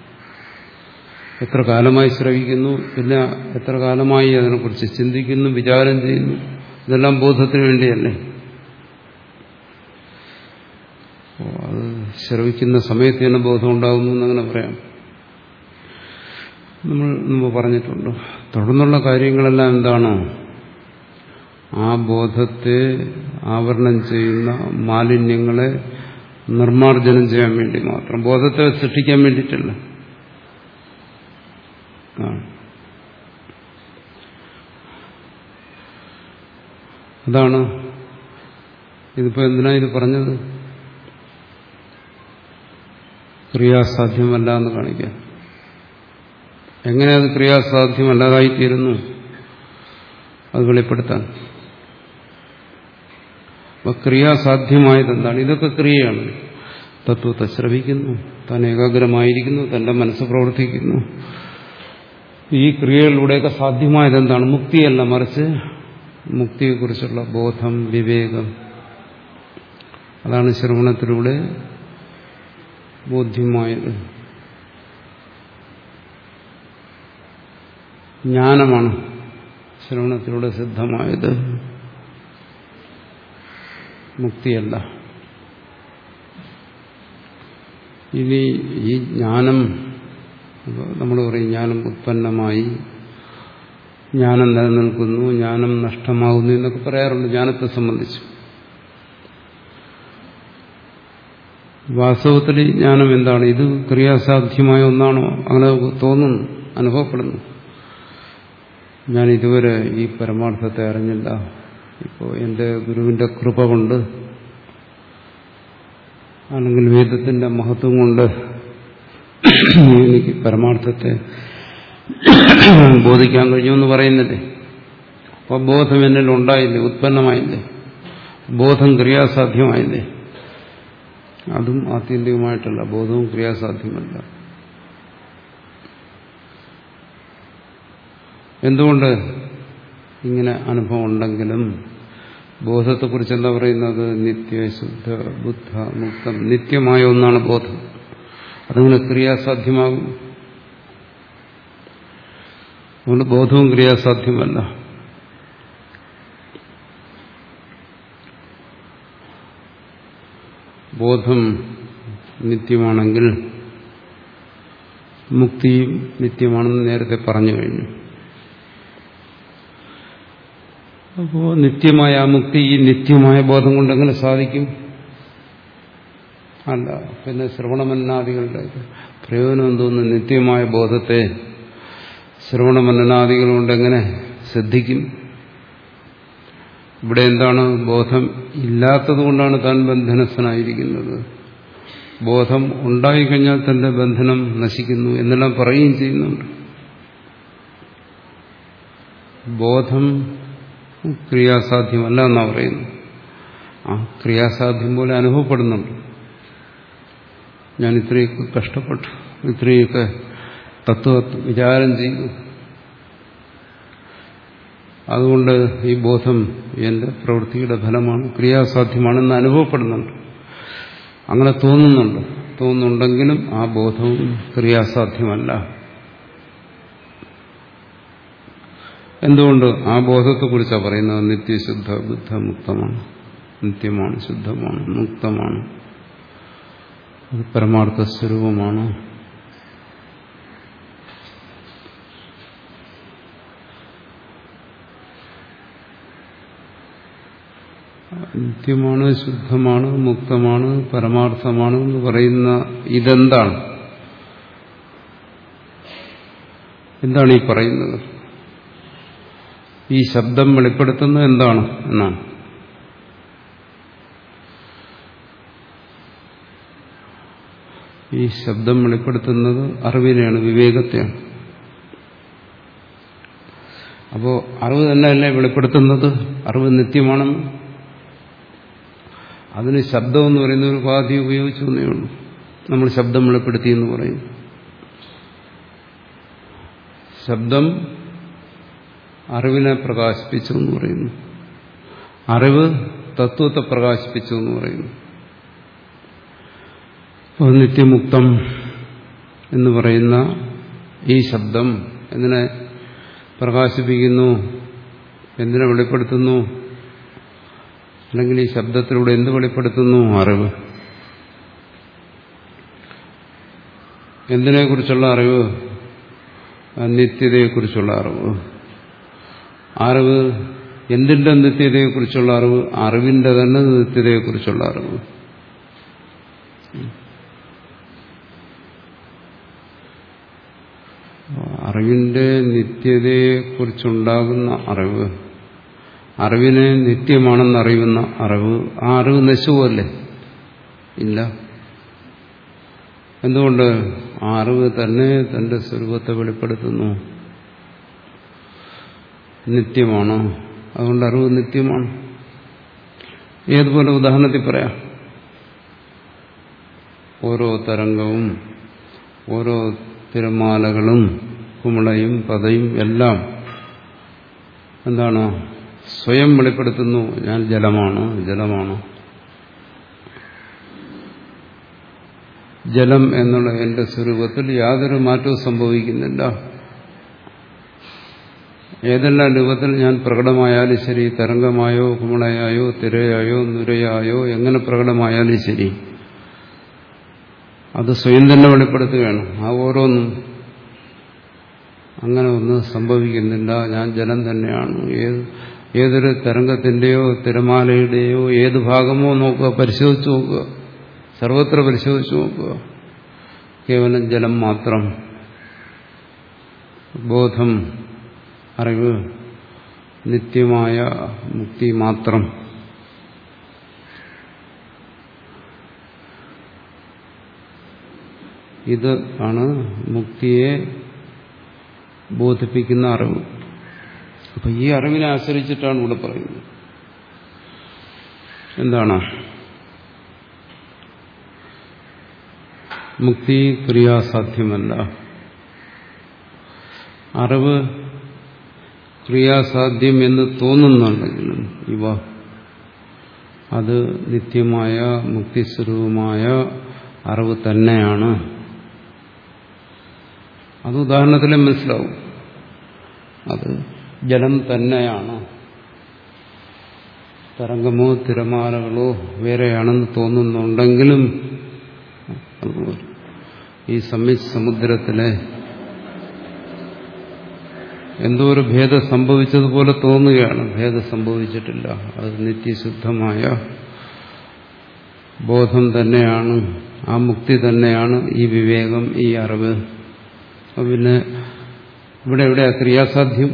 A: എത്ര കാലമായി ശ്രവിക്കുന്നു, പിന്നെ എത്ര കാലമായി അതിനെക്കുറിച്ച് ചിന്തിക്കുന്നു, വിചാരം ചെയ്യുന്നു, ഇതെല്ലാം ബോധത്തിന് വേണ്ടിയല്ലേ. അത് ശ്രവിക്കുന്ന സമയത്ത് തന്നെ ബോധം ഉണ്ടാകുന്നു എന്നങ്ങനെ പറയാം. നമ്മൾ മുമ്പ് പറഞ്ഞിട്ടുണ്ട്, തുടർന്നുള്ള കാര്യങ്ങളെല്ലാം എന്താണോ ആ ബോധത്തെ ആവരണം ചെയ്യുന്ന മാലിന്യങ്ങളെ നിർമ്മാർജ്ജനം ചെയ്യാൻ വേണ്ടി മാത്രം, ബോധത്തെ സൃഷ്ടിക്കാൻ വേണ്ടിയിട്ടല്ല. അതാണ് ഇതിപ്പോ എന്തിനാ ഇത് പറഞ്ഞത്? ക്രിയാസാധ്യമല്ല എന്ന് കാണിക്കാൻ. എങ്ങനെ അത് ക്രിയാസാധ്യമല്ലാതായിത്തീരുന്നു? അത് വെളിപ്പെടുത്താൻ. അപ്പൊ ക്രിയാസാധ്യമായത് എന്താണ്? ഇതൊക്കെ ക്രിയയാണ്. തത്വത്തെ ശ്രവിക്കുന്നു, താൻ ഏകാഗ്രമായിരിക്കുന്നു, തന്റെ മനസ്സ് പ്രവർത്തിക്കുന്നു. ഈ ക്രിയകളിലൂടെയൊക്കെ സാധ്യമായത് എന്താണ്? മുക്തിയല്ല, മറിച്ച് മുക്തിയെക്കുറിച്ചുള്ള ബോധം, വിവേകം. അതാണ് ശ്രവണത്തിലൂടെ ബോധ്യമായത്. ജ്ഞാനമാണ് ശ്രവണത്തിലൂടെ സിദ്ധമായത്, മുക്തിയല്ല. ഇനി ഈ ജ്ഞാനം, നമ്മൾ പറയും ജ്ഞാനം ഉത്പന്നമായി, ജ്ഞാനം നിലനിൽക്കുന്നു, ജ്ഞാനം നഷ്ടമാകുന്നു എന്നൊക്കെ പറയാറുണ്ട് ജ്ഞാനത്തെ സംബന്ധിച്ച്. വാസ്തവത്തിൽ ജ്ഞാനം എന്താണ്? ഇത് ക്രിയാസാധ്യമായ ഒന്നാണോ? അങ്ങനെ തോന്നുന്നു, അനുഭവപ്പെടുന്നു. ഞാൻ ഇതുവരെ ഈ പരമാർത്ഥത്തെ അറിഞ്ഞില്ല. ഇപ്പോൾ എൻ്റെ ഗുരുവിൻ്റെ കൃപ കൊണ്ട്, അല്ലെങ്കിൽ വേദത്തിൻ്റെ മഹത്വം കൊണ്ട് എനിക്ക് പരമാർത്ഥത്തെ ബോധിക്കാൻ കഴിഞ്ഞുവെന്ന് പറയുന്നില്ലേ? അപ്പോൾ ബോധം എന്നിൽ ഉണ്ടായില്ലേ, ഉത്പന്നമായില്ലേ? ബോധം ക്രിയാസാധ്യമായില്ലേ? അതും ആത്യന്തികമായിട്ടല്ല, ബോധവും ക്രിയാസാധ്യമല്ല. എന്തുകൊണ്ട് ഇങ്ങനെ അനുഭവം ഉണ്ടെങ്കിലും ബോധത്തെക്കുറിച്ച് എന്താ പറയുന്നത്? നിത്യ ശുദ്ധ ബുദ്ധ മുക്തം, നിത്യമായ ഒന്നാണ് ബോധം. അതങ്ങനെ ക്രിയാസാധ്യമാകും. അതുകൊണ്ട് ബോധവും ക്രിയാസാധ്യമല്ല. ബോധം നിത്യമാണെങ്കിൽ മുക്തിയും നിത്യമാണെന്ന് നേരത്തെ പറഞ്ഞു കഴിഞ്ഞു. അപ്പോൾ നിത്യമായ ആ മുക്തി ഈ നിത്യമായ ബോധം കൊണ്ട് എങ്ങനെ സാധിക്കും? അല്ല, പിന്നെ ശ്രവണമനനാദികളുടെ പ്രയോജനം എന്തോന്നു? നിത്യമായ ബോധത്തെ ശ്രവണമനനാദികൾ കൊണ്ട് എങ്ങനെ സിദ്ധിക്കും? ഇവിടെ എന്താണ്? ബോധം ഇല്ലാത്തത് കൊണ്ടാണ് താൻ ബന്ധനസ്ഥനായിരിക്കുന്നത്. ബോധം ഉണ്ടായിക്കഴിഞ്ഞാൽ തന്റെ ബന്ധനം നശിക്കുന്നു എന്നെല്ലാം പറയുകയും ചെയ്യുന്നുണ്ട്. ബോധം ക്രിയാസാധ്യമല്ല എന്നാ പറയുന്നു. ആ ക്രിയാസാധ്യം പോലെ അനുഭവപ്പെടുന്നുണ്ട്. ഞാൻ ഇത്രയൊക്കെ കഷ്ടപ്പെട്ടു, ഇത്രയൊക്കെ തത്വ വിചാരം ചെയ്തു, അതുകൊണ്ട് ഈ ബോധം എന്റെ പ്രവൃത്തിയുടെ ഫലമാണ്, ക്രിയാസാധ്യമാണെന്ന് അനുഭവപ്പെടുന്നുണ്ട്. അങ്ങനെ തോന്നുന്നുണ്ട്. തോന്നുന്നുണ്ടെങ്കിലും ആ ബോധവും ക്രിയാസാധ്യമല്ല. എന്തുകൊണ്ട്? ആ ബോധത്തെക്കുറിച്ചാണ് പറയുന്നത്. നിത്യശുദ്ധ ബുദ്ധ മുക്തമാണ്, നിത്യമാണ്, ശുദ്ധമാണ്, മുക്തമാണ്, അത് പരമാർത്ഥ സ്വരൂപമാണ്. നിത്യമാണ്, ശുദ്ധമാണ്, മുക്തമാണ്, പരമാർത്ഥമാണ് എന്ന് പറയുന്ന ഇതെന്താണ്? എന്താണ് ഈ പറയുന്നത്? ഈ ശബ്ദം വെളിപ്പെടുത്തുന്നത് എന്താണ് എന്നാണ്. ഈ ശബ്ദം വെളിപ്പെടുത്തുന്നത് അറിവിനെയാണ്, വിവേകത്തെയാണ്. അപ്പോ അറിവ് തന്നെയല്ലേ വെളിപ്പെടുത്തുന്നത് അറിവ് നിത്യമാണെന്ന്? അതിന് ശബ്ദം എന്ന് പറയുന്ന ഒരു ഉപാധി ഉപയോഗിച്ചു എന്നേ ഉള്ളൂ. നമ്മൾ ശബ്ദം വെളിപ്പെടുത്തി എന്ന് പറയും. ശബ്ദം അറിവിനെ പ്രകാശിപ്പിച്ചു എന്ന് പറയുന്നു. അറിവ് തത്വത്തെ പ്രകാശിപ്പിച്ചു എന്ന് പറയുന്നു. അപ്പോൾ നിത്യമുക്തം എന്ന് പറയുന്ന ഈ ശബ്ദം എന്തിനെ പ്രകാശിപ്പിക്കുന്നു, എന്തിനെ വെളിപ്പെടുത്തുന്നു? അല്ലെങ്കിൽ ഈ ശബ്ദത്തിലൂടെ എന്ത് വെളിപ്പെടുത്തുന്നു? അറിവ്. എന്തിനെക്കുറിച്ചുള്ള അറിവ്? നിത്യതയെക്കുറിച്ചുള്ള അറിവ്. അറിവ് എന്തിന്റെ നിത്യതയെക്കുറിച്ചുള്ള അറിവ്? അറിവിന്റെ തന്നെ നിത്യതയെക്കുറിച്ചുള്ള അറിവ്. അറിവിന്റെ നിത്യതയെക്കുറിച്ചുണ്ടാകുന്ന അറിവ്, അറിവിനെ നിത്യമാണെന്നറിയുന്ന അറിവ്, ആ അറിവ് നശിച്ചുവല്ലേ? ഇല്ല. എന്തുകൊണ്ട്? ആ അറിവ് തന്നെ തന്റെ സ്വരൂപത്തെ വെളിപ്പെടുത്തുന്നു, നിത്യമാണ്. അതുകൊണ്ട് അറിവ് നിത്യമാണ്. ഏതുപോലെ ഉദാഹരണത്തിൽ പറയാം. ഓരോ തരംഗവും ഓരോ തിരമാലകളും കുമിളയും പതയും എല്ലാം എന്താണ്? സ്വയം വെളിപ്പെടുത്തുന്നു, ഞാൻ ജലമാണ്, ജലമാണ്. ജലം എന്നുള്ള എന്റെ സ്വരൂപത്തിൽ യാതൊരു മാറ്റവും സംഭവിക്കുന്നില്ല. ഏതെല്ലാം രൂപത്തിൽ ഞാൻ പ്രകടമായാലും ശരി, തരംഗമായോ കുമിളയായോ തിരയായോ നുരയായോ എങ്ങനെ പ്രകടമായാലും ശരി, അത് സ്വയം തന്നെ വെളിപ്പെടുത്തുകയാണ്. ആ ഓരോന്നും അങ്ങനെ ഒന്നും സംഭവിക്കുന്നില്ല, ഞാൻ ജലം തന്നെയാണ്. ഏത് ഏതൊരു തരംഗത്തിന്റെയോ തിരമാലയുടെയോ ഏത് ഭാഗമോ നോക്കുക, പരിശോധിച്ചു നോക്കുക, സർവത്ര പരിശോധിച്ചു നോക്കുക, കേവലം ജലം മാത്രം. ബോധം, അറിവ്, നിത്യമായ മുക്തി മാത്രം. ഇത് ആണ് മുക്തിയെ ബോധിപ്പിക്കുന്ന അറിവ്. അപ്പൊ ഈ അറിവിനെ ആശ്രയിച്ചിട്ടാണ് ഇവിടെ പറയുന്നത്. എന്താണ്? മുക്തി ക്രിയാസാധ്യമല്ല. അറിവ് ക്രിയാസാധ്യം എന്ന് തോന്നുന്നുണ്ടെങ്കിലും ഇവ അത് നിത്യമായ മുക്തിസ്വരൂപമായ അറിവ് തന്നെയാണ്. അത് ഉദാഹരണത്തിലും മനസ്സിലാവും. അത് ജലം തന്നെയാണ്. തരംഗമോ തിരമാലകളോ വേറെയാണെന്ന് തോന്നുന്നുണ്ടെങ്കിലും അതുപോലെ ഈ സംയുക്ത സമുദ്രത്തിലെ എന്തോ ഒരു ഭേദം സംഭവിച്ചതുപോലെ തോന്നുകയാണ്. ഭേദം സംഭവിച്ചിട്ടില്ല. അത് നിത്യശുദ്ധമായ ബോധം തന്നെയാണ്. ആ മുക്തി തന്നെയാണ് ഈ വിവേകം, ഈ അറിവ്. പിന്നെ ഇവിടെ എവിടെയാ ക്രിയാസാധ്യം?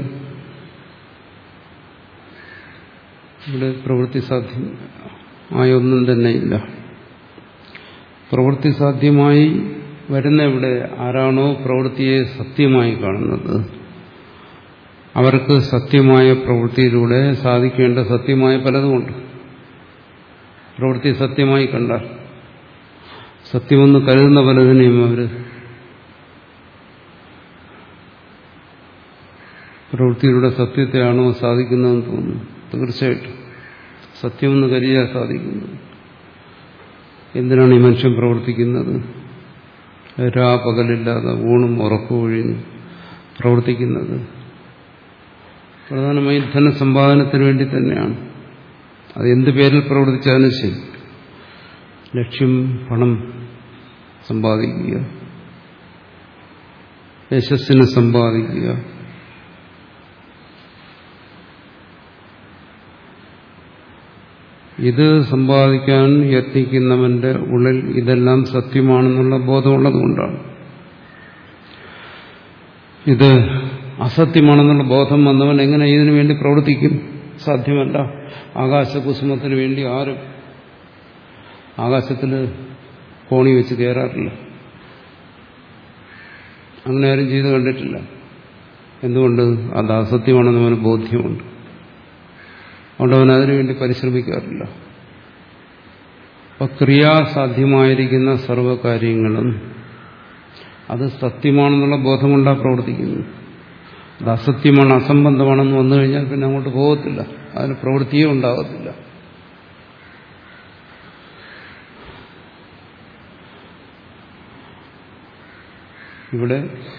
A: ഇവിടെ പ്രവൃത്തി സാധ്യം ആയൊന്നും തന്നെ ഇല്ല. പ്രവൃത്തി സാധ്യമായി വരുന്ന ഇവിടെ ആരാണോ പ്രവൃത്തിയെ സത്യമായി കാണുന്നത്, അവർക്ക് സത്യമായ പ്രവൃത്തിയിലൂടെ സാധിക്കേണ്ട സത്യമായ പലതുമുണ്ട്. പ്രവൃത്തി സത്യമായി കണ്ടാൽ സത്യമെന്ന് കരുതുന്ന പലതിനെയും അവർ പ്രവൃത്തിയിലൂടെ സത്യത്തെയാണോ സാധിക്കുന്നതെന്ന് തോന്നുന്നു. തീർച്ചയായിട്ടും സത്യമെന്ന് കരുതിയാൽ സാധിക്കുന്നത്. എന്തിനാണ് ഈ മനുഷ്യൻ പ്രവർത്തിക്കുന്നത്? രാ പകലില്ലാതെ ഊണും ഉറക്കവും ഒഴിഞ്ഞ് പ്രവർത്തിക്കുന്നത് പ്രധാനമായും ധനസമ്പാദനത്തിന് വേണ്ടി തന്നെയാണ്. അത് എന്ത് പേരിൽ പ്രവർത്തിച്ചാലും ശരി, ലക്ഷ്യം പണം സമ്പാദിക്കുക, യശസ്സിന് സമ്പാദിക്കുക, ഇത് സമ്പാദിക്കാൻ യത്നിക്കുന്നവന്റെ ഉള്ളിൽ ഇതെല്ലാം സത്യമാണെന്നുള്ള ബോധമുള്ളതുകൊണ്ടാണ്. ഇത് അസത്യമാണെന്നുള്ള ബോധം വന്നവൻ എങ്ങനെ ഇതിനു വേണ്ടി പ്രവർത്തിക്കും? സാധ്യമല്ല. ആകാശകുസുമത്തിന് വേണ്ടി ആരും ആകാശത്തിൽ കോണി വെച്ച് കയറാറില്ല. അങ്ങനെ ആരും ചെയ്ത് കണ്ടിട്ടില്ല. എന്തുകൊണ്ട്? അത് അസത്യമാണെന്ന് അവന് ബോധ്യമുണ്ട്. അതുകൊണ്ട് അവൻ അതിനുവേണ്ടി പരിശ്രമിക്കാറില്ല. അപ്പൊ ക്രിയാസാധ്യമായിരിക്കുന്ന സർവ്വകാര്യങ്ങളും അത് സത്യമാണെന്നുള്ള ബോധം കൊണ്ടാണ് പ്രവർത്തിക്കുന്നത്. അത് അസത്യമാണ്, അസംബന്ധമാണെന്ന് വന്നു കഴിഞ്ഞാൽ പിന്നെ അങ്ങോട്ട് പോകത്തില്ല, അതിന് പ്രവൃത്തിയേ ഉണ്ടാകത്തില്ല. ഇവിടെ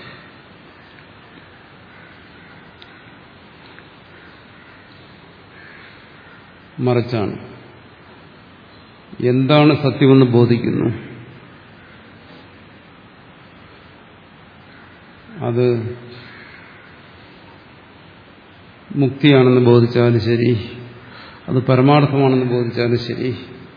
A: മറിച്ചാണ്. എന്താണ് സത്യമെന്ന് ബോധിക്കുന്നു, അത് മുക്തിയാണെന്ന് ബോധിച്ചാലും ശരി, അത് പരമാർത്ഥമാണെന്ന് ബോധിച്ചാലും ശരി,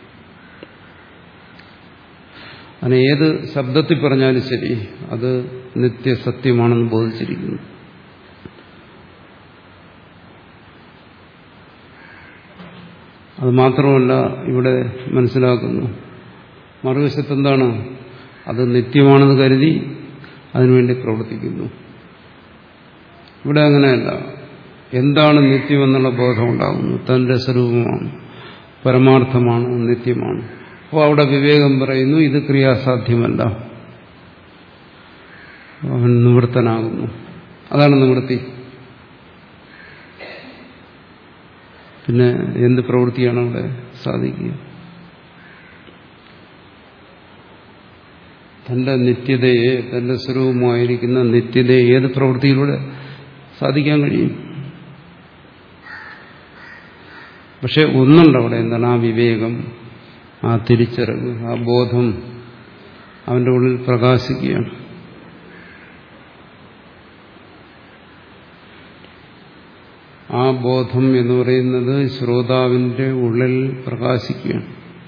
A: അതിന് ഏത് ശബ്ദത്തിൽ പറഞ്ഞാലും ശരി, അത് നിത്യസത്യമാണെന്ന് ബോധിച്ചിരിക്കുന്നു. അത് മാത്രമല്ല ഇവിടെ മനസ്സിലാക്കുന്നു, മറുവശത്ത് എന്താണ്? അത് നിത്യമാണെന്ന് കരുതി അതിനുവേണ്ടി പ്രവർത്തിക്കുന്നു. ഇവിടെ അങ്ങനെയല്ല. എന്താണ് നിത്യമെന്നുള്ള ബോധം ഉണ്ടാകുന്നു. തന്റെ സ്വരൂപമാണ്, പരമാർത്ഥമാണ്, നിത്യമാണ്. അപ്പോൾ അവിടെ വിവേകം പറയുന്നു ഇത് ക്രിയാസാധ്യമല്ല, അവൻ നിവൃത്തനാകുന്നു. അതാണ് നിവൃത്തി. പിന്നെ എന്ത് പ്രവൃത്തിയാണ് അവിടെ സാധിക്കുക? തന്റെ നിത്യതയെ, തന്റെ സ്വരൂപമായിരിക്കുന്ന നിത്യതയെ ഏത് പ്രവൃത്തിയിലൂടെ സാധിക്കാൻ കഴിയും? പക്ഷെ ഒന്നുണ്ടവിടെ. എന്താണ്? ആ വിവേകം, ആ തിരിച്ചറിവ്, ആ ബോധം അവന്റെ ഉള്ളിൽ പ്രകാശിക്കുകയാണ്. ആ ബോധം എന്ന് പറയുന്നത് ശ്രോതാവിന്റെ ഉള്ളിൽ പ്രകാശിക്കുകയാണ്.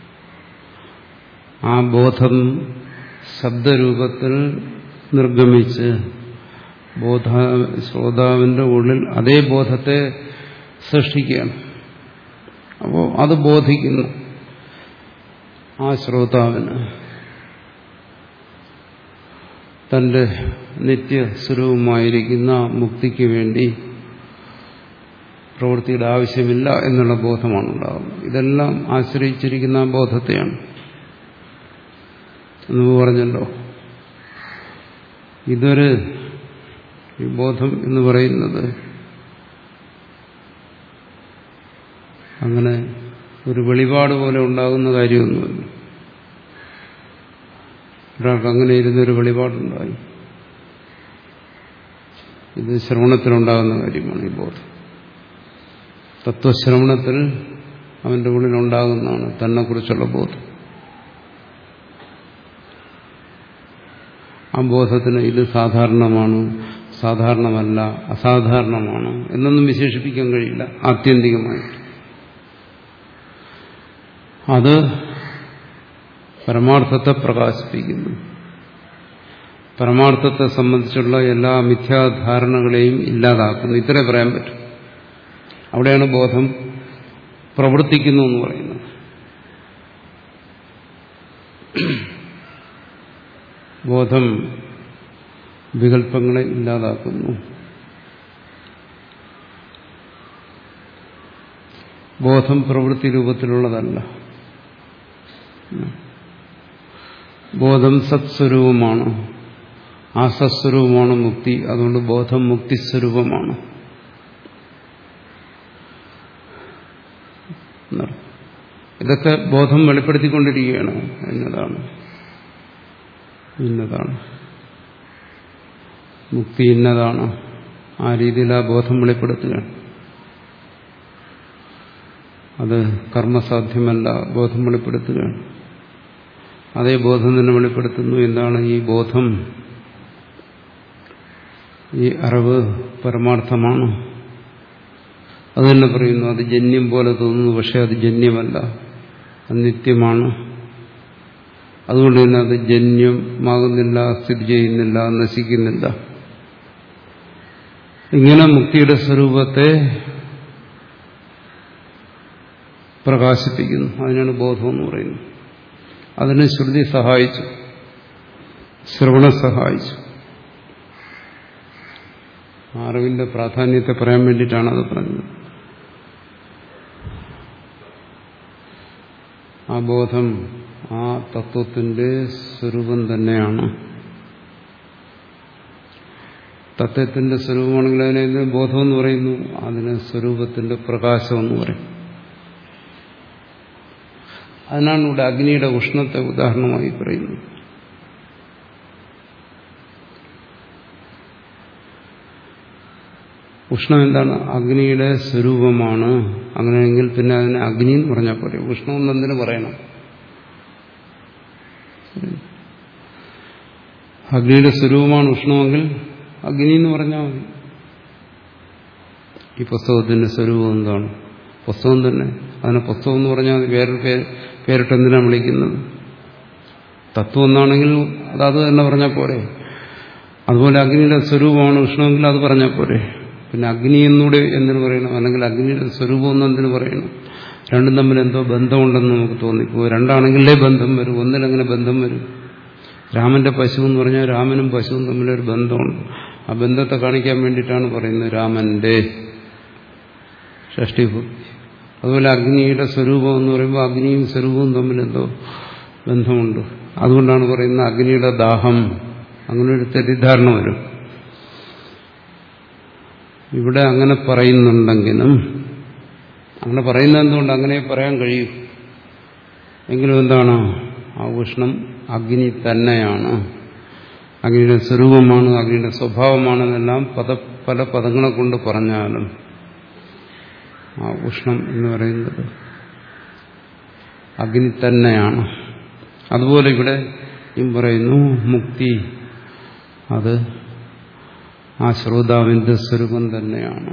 A: ആ ബോധം ശബ്ദരൂപത്തിൽ നിർഗമിച്ച് ബോധ ശ്രോതാവിന്റെ ഉള്ളിൽ അതേ ബോധത്തെ സൃഷ്ടിക്കുകയാണ്. അപ്പോൾ അത് ബോധിക്കുന്നു ആ ശ്രോതാവിന് തന്റെ നിത്യസ്വരൂപമായിരിക്കുന്ന മുക്തിക്ക് വേണ്ടി പ്രവൃത്തിയുടെ ആവശ്യമില്ല എന്നുള്ള ബോധമാണ് ഉണ്ടാകുന്നത്. ഇതെല്ലാം ആശ്രയിച്ചിരിക്കുന്ന ആ ബോധത്തെയാണ്. എന്ന് പറഞ്ഞല്ലോ, ഇതൊരു ഈ ബോധം എന്ന് പറയുന്നത് അങ്ങനെ ഒരു വെളിപാട് പോലെ ഉണ്ടാകുന്ന കാര്യമൊന്നുമില്ല. ഒരാൾക്ക് അങ്ങനെ ഇരുന്നൊരു വെളിപാടുണ്ടായി. ഇത് ശ്രവണത്തിലുണ്ടാകുന്ന കാര്യമാണ് ഈ ബോധം. തത്വശ്രവണത്തിൽ അവന്റെ ഉള്ളിലുണ്ടാകുന്നതാണ് തന്നെക്കുറിച്ചുള്ള ബോധം. ആ ബോധത്തിന് ഇത് സാധാരണമാണ്, സാധാരണമല്ല, അസാധാരണമാണ് എന്നൊന്നും വിശേഷിപ്പിക്കാൻ കഴിയില്ല ആത്യന്തികമായിട്ട്. അത് പരമാർത്ഥത്തെ പ്രകാശിപ്പിക്കുന്നു. പരമാർത്ഥത്തെ സംബന്ധിച്ചുള്ള എല്ലാ മിഥ്യാധാരണകളെയും ഇല്ലാതാക്കുന്നു. ഇത്രേ പറയാൻ പറ്റും. അവിടെയാണ് ബോധം പ്രവർത്തിക്കുന്നു എന്ന് പറയുന്നത്. ബോധം വികല്പങ്ങളെ ഇല്ലാതാക്കുന്നു. ബോധം പ്രവൃത്തി രൂപത്തിലുള്ളതല്ല. ബോധം സത്സ്വരൂപമാണ്. ആ സത്സ്വരൂപമാണ് മുക്തി. അതുകൊണ്ട് ബോധം മുക്തിസ്വരൂപമാണ്. ഇതൊക്കെ ബോധം വെളിപ്പെടുത്തിക്കൊണ്ടിരിക്കുകയാണ്. എന്നതാണ് ഇന്നതാണ് മുക്തി, ഇന്നതാണ്. ആ രീതിയിൽ ആ ബോധം വെളിപ്പെടുത്തുകയാണ്. അത് കർമ്മസാധ്യമല്ല, ബോധം വെളിപ്പെടുത്തുകയാണ്. അതേ ബോധം തന്നെ വെളിപ്പെടുത്തുന്നു. എന്താണ് ഈ ബോധം? ഈ അറിവ് പരമാർത്ഥമാണ്. അത് തന്നെ പറയുന്നു, അത് ജന്യം പോലെ തോന്നുന്നു, പക്ഷെ അത് ജന്യമല്ല, അത് നിത്യമാണ്. അതുകൊണ്ട് തന്നെ അത് ജന്യമാകുന്നില്ല, സ്ഥിതി ചെയ്യുന്നില്ല, നശിക്കുന്നില്ല. ഇങ്ങനെ മുക്തിയുടെ സ്വരൂപത്തെ പ്രകാശിപ്പിക്കുന്നു. അതിനാണ് ബോധമെന്ന് പറയുന്നത്. അതിന് ശ്രുതി സഹായിച്ചു, ശ്രവണം സഹായിച്ചു. അറിവിന്റെ പ്രാധാന്യത്തെ പറയാൻ വേണ്ടിയിട്ടാണ് അത് പറഞ്ഞത്. ആ ബോധം ആ തത്വത്തിന്റെ സ്വരൂപം തന്നെയാണ്. തത്വത്തിന്റെ സ്വരൂപമാണെങ്കിൽ അതിനെ ബോധമെന്ന് പറയുന്നു, അതിന് സ്വരൂപത്തിന്റെ പ്രകാശമെന്ന് പറയും. അതിനാണ് ഇവിടെ അഗ്നിയുടെ ഉഷ്ണത്തെ ഉദാഹരണമായി പറയുന്നത്. ഉഷ്ണം എന്താണ്? അഗ്നിയുടെ സ്വരൂപമാണ്. അങ്ങനെയെങ്കിൽ പിന്നെ അതിനെ അഗ്നി എന്ന് പറഞ്ഞാൽ പോരെ, ഉഷ്ണം എന്നെന്തിനു പറയണം? അഗ്നിയുടെ സ്വരൂപമാണ് ഉഷ്ണമെങ്കിൽ അഗ്നി എന്ന് പറഞ്ഞാൽ മതി. ഈ പുസ്തകത്തിന്റെ സ്വരൂപം എന്താണ്? പുസ്തകം തന്നെ. അതിനെ പുസ്തകം എന്ന് പറഞ്ഞാൽ മതി. വേറൊരു പേര് പേരിട്ട് എന്തിനാണ് വിളിക്കുന്നത്? തത്വം എന്നാണെങ്കിൽ അത് അത് തന്നെ പറഞ്ഞാൽ പോരെ. അതുപോലെ അഗ്നിയുടെ സ്വരൂപമാണ് ഉഷ്ണമെങ്കിൽ അത് പറഞ്ഞാൽ പോരെ. പിന്നെ അഗ്നി എന്നൂടെ എന്തിനു പറയണം? അല്ലെങ്കിൽ അഗ്നിയുടെ സ്വരൂപം എന്ന് എന്തിനു പറയണം? രണ്ടും തമ്മിൽ എന്തോ ബന്ധമുണ്ടെന്ന് നമുക്ക് തോന്നിപ്പോ. രണ്ടാണെങ്കിലേ ബന്ധം വരും, ഒന്നിലെങ്ങനെ ബന്ധം വരും? രാമന്റെ പശു എന്ന് പറഞ്ഞാൽ രാമനും പശുവും തമ്മിലൊരു ബന്ധമുണ്ട്. ആ ബന്ധത്തെ കാണിക്കാൻ വേണ്ടിയിട്ടാണ് പറയുന്നത് രാമന്റെ ഷഷ്ടിഭക്തി. അതുപോലെ അഗ്നിയുടെ സ്വരൂപം എന്ന് പറയുമ്പോൾ അഗ്നിയും സ്വരൂപവും തമ്മിൽ എന്തോ ബന്ധമുണ്ട്. അതുകൊണ്ടാണ് പറയുന്നത് അഗ്നിയുടെ ദാഹം. അങ്ങനെ ഒരു തെറ്റിദ്ധാരണ വരും. ഇവിടെ അങ്ങനെ പറയുന്നുണ്ടെങ്കിലും, അങ്ങനെ പറയുന്നത് എന്തുകൊണ്ട്? അങ്ങനെ പറയാൻ കഴിയും. എങ്കിലും എന്താണ്? ആ ഉഷ്ണം അഗ്നി തന്നെയാണ്, അഗ്നിയുടെ സ്വരൂപമാണ്, അഗ്നിയുടെ സ്വഭാവമാണെന്നെല്ലാം പദ പല പദങ്ങളെ കൊണ്ട് പറഞ്ഞാലും ആ ഉഷ്ണം എന്ന് പറയുന്നത് അഗ്നി തന്നെയാണ്. അതുപോലെ ഇവിടെ ഈ പറയുന്നു മുക്തി അത് ആ ശ്രോതാവിന്റെ സ്വരൂപം തന്നെയാണ്.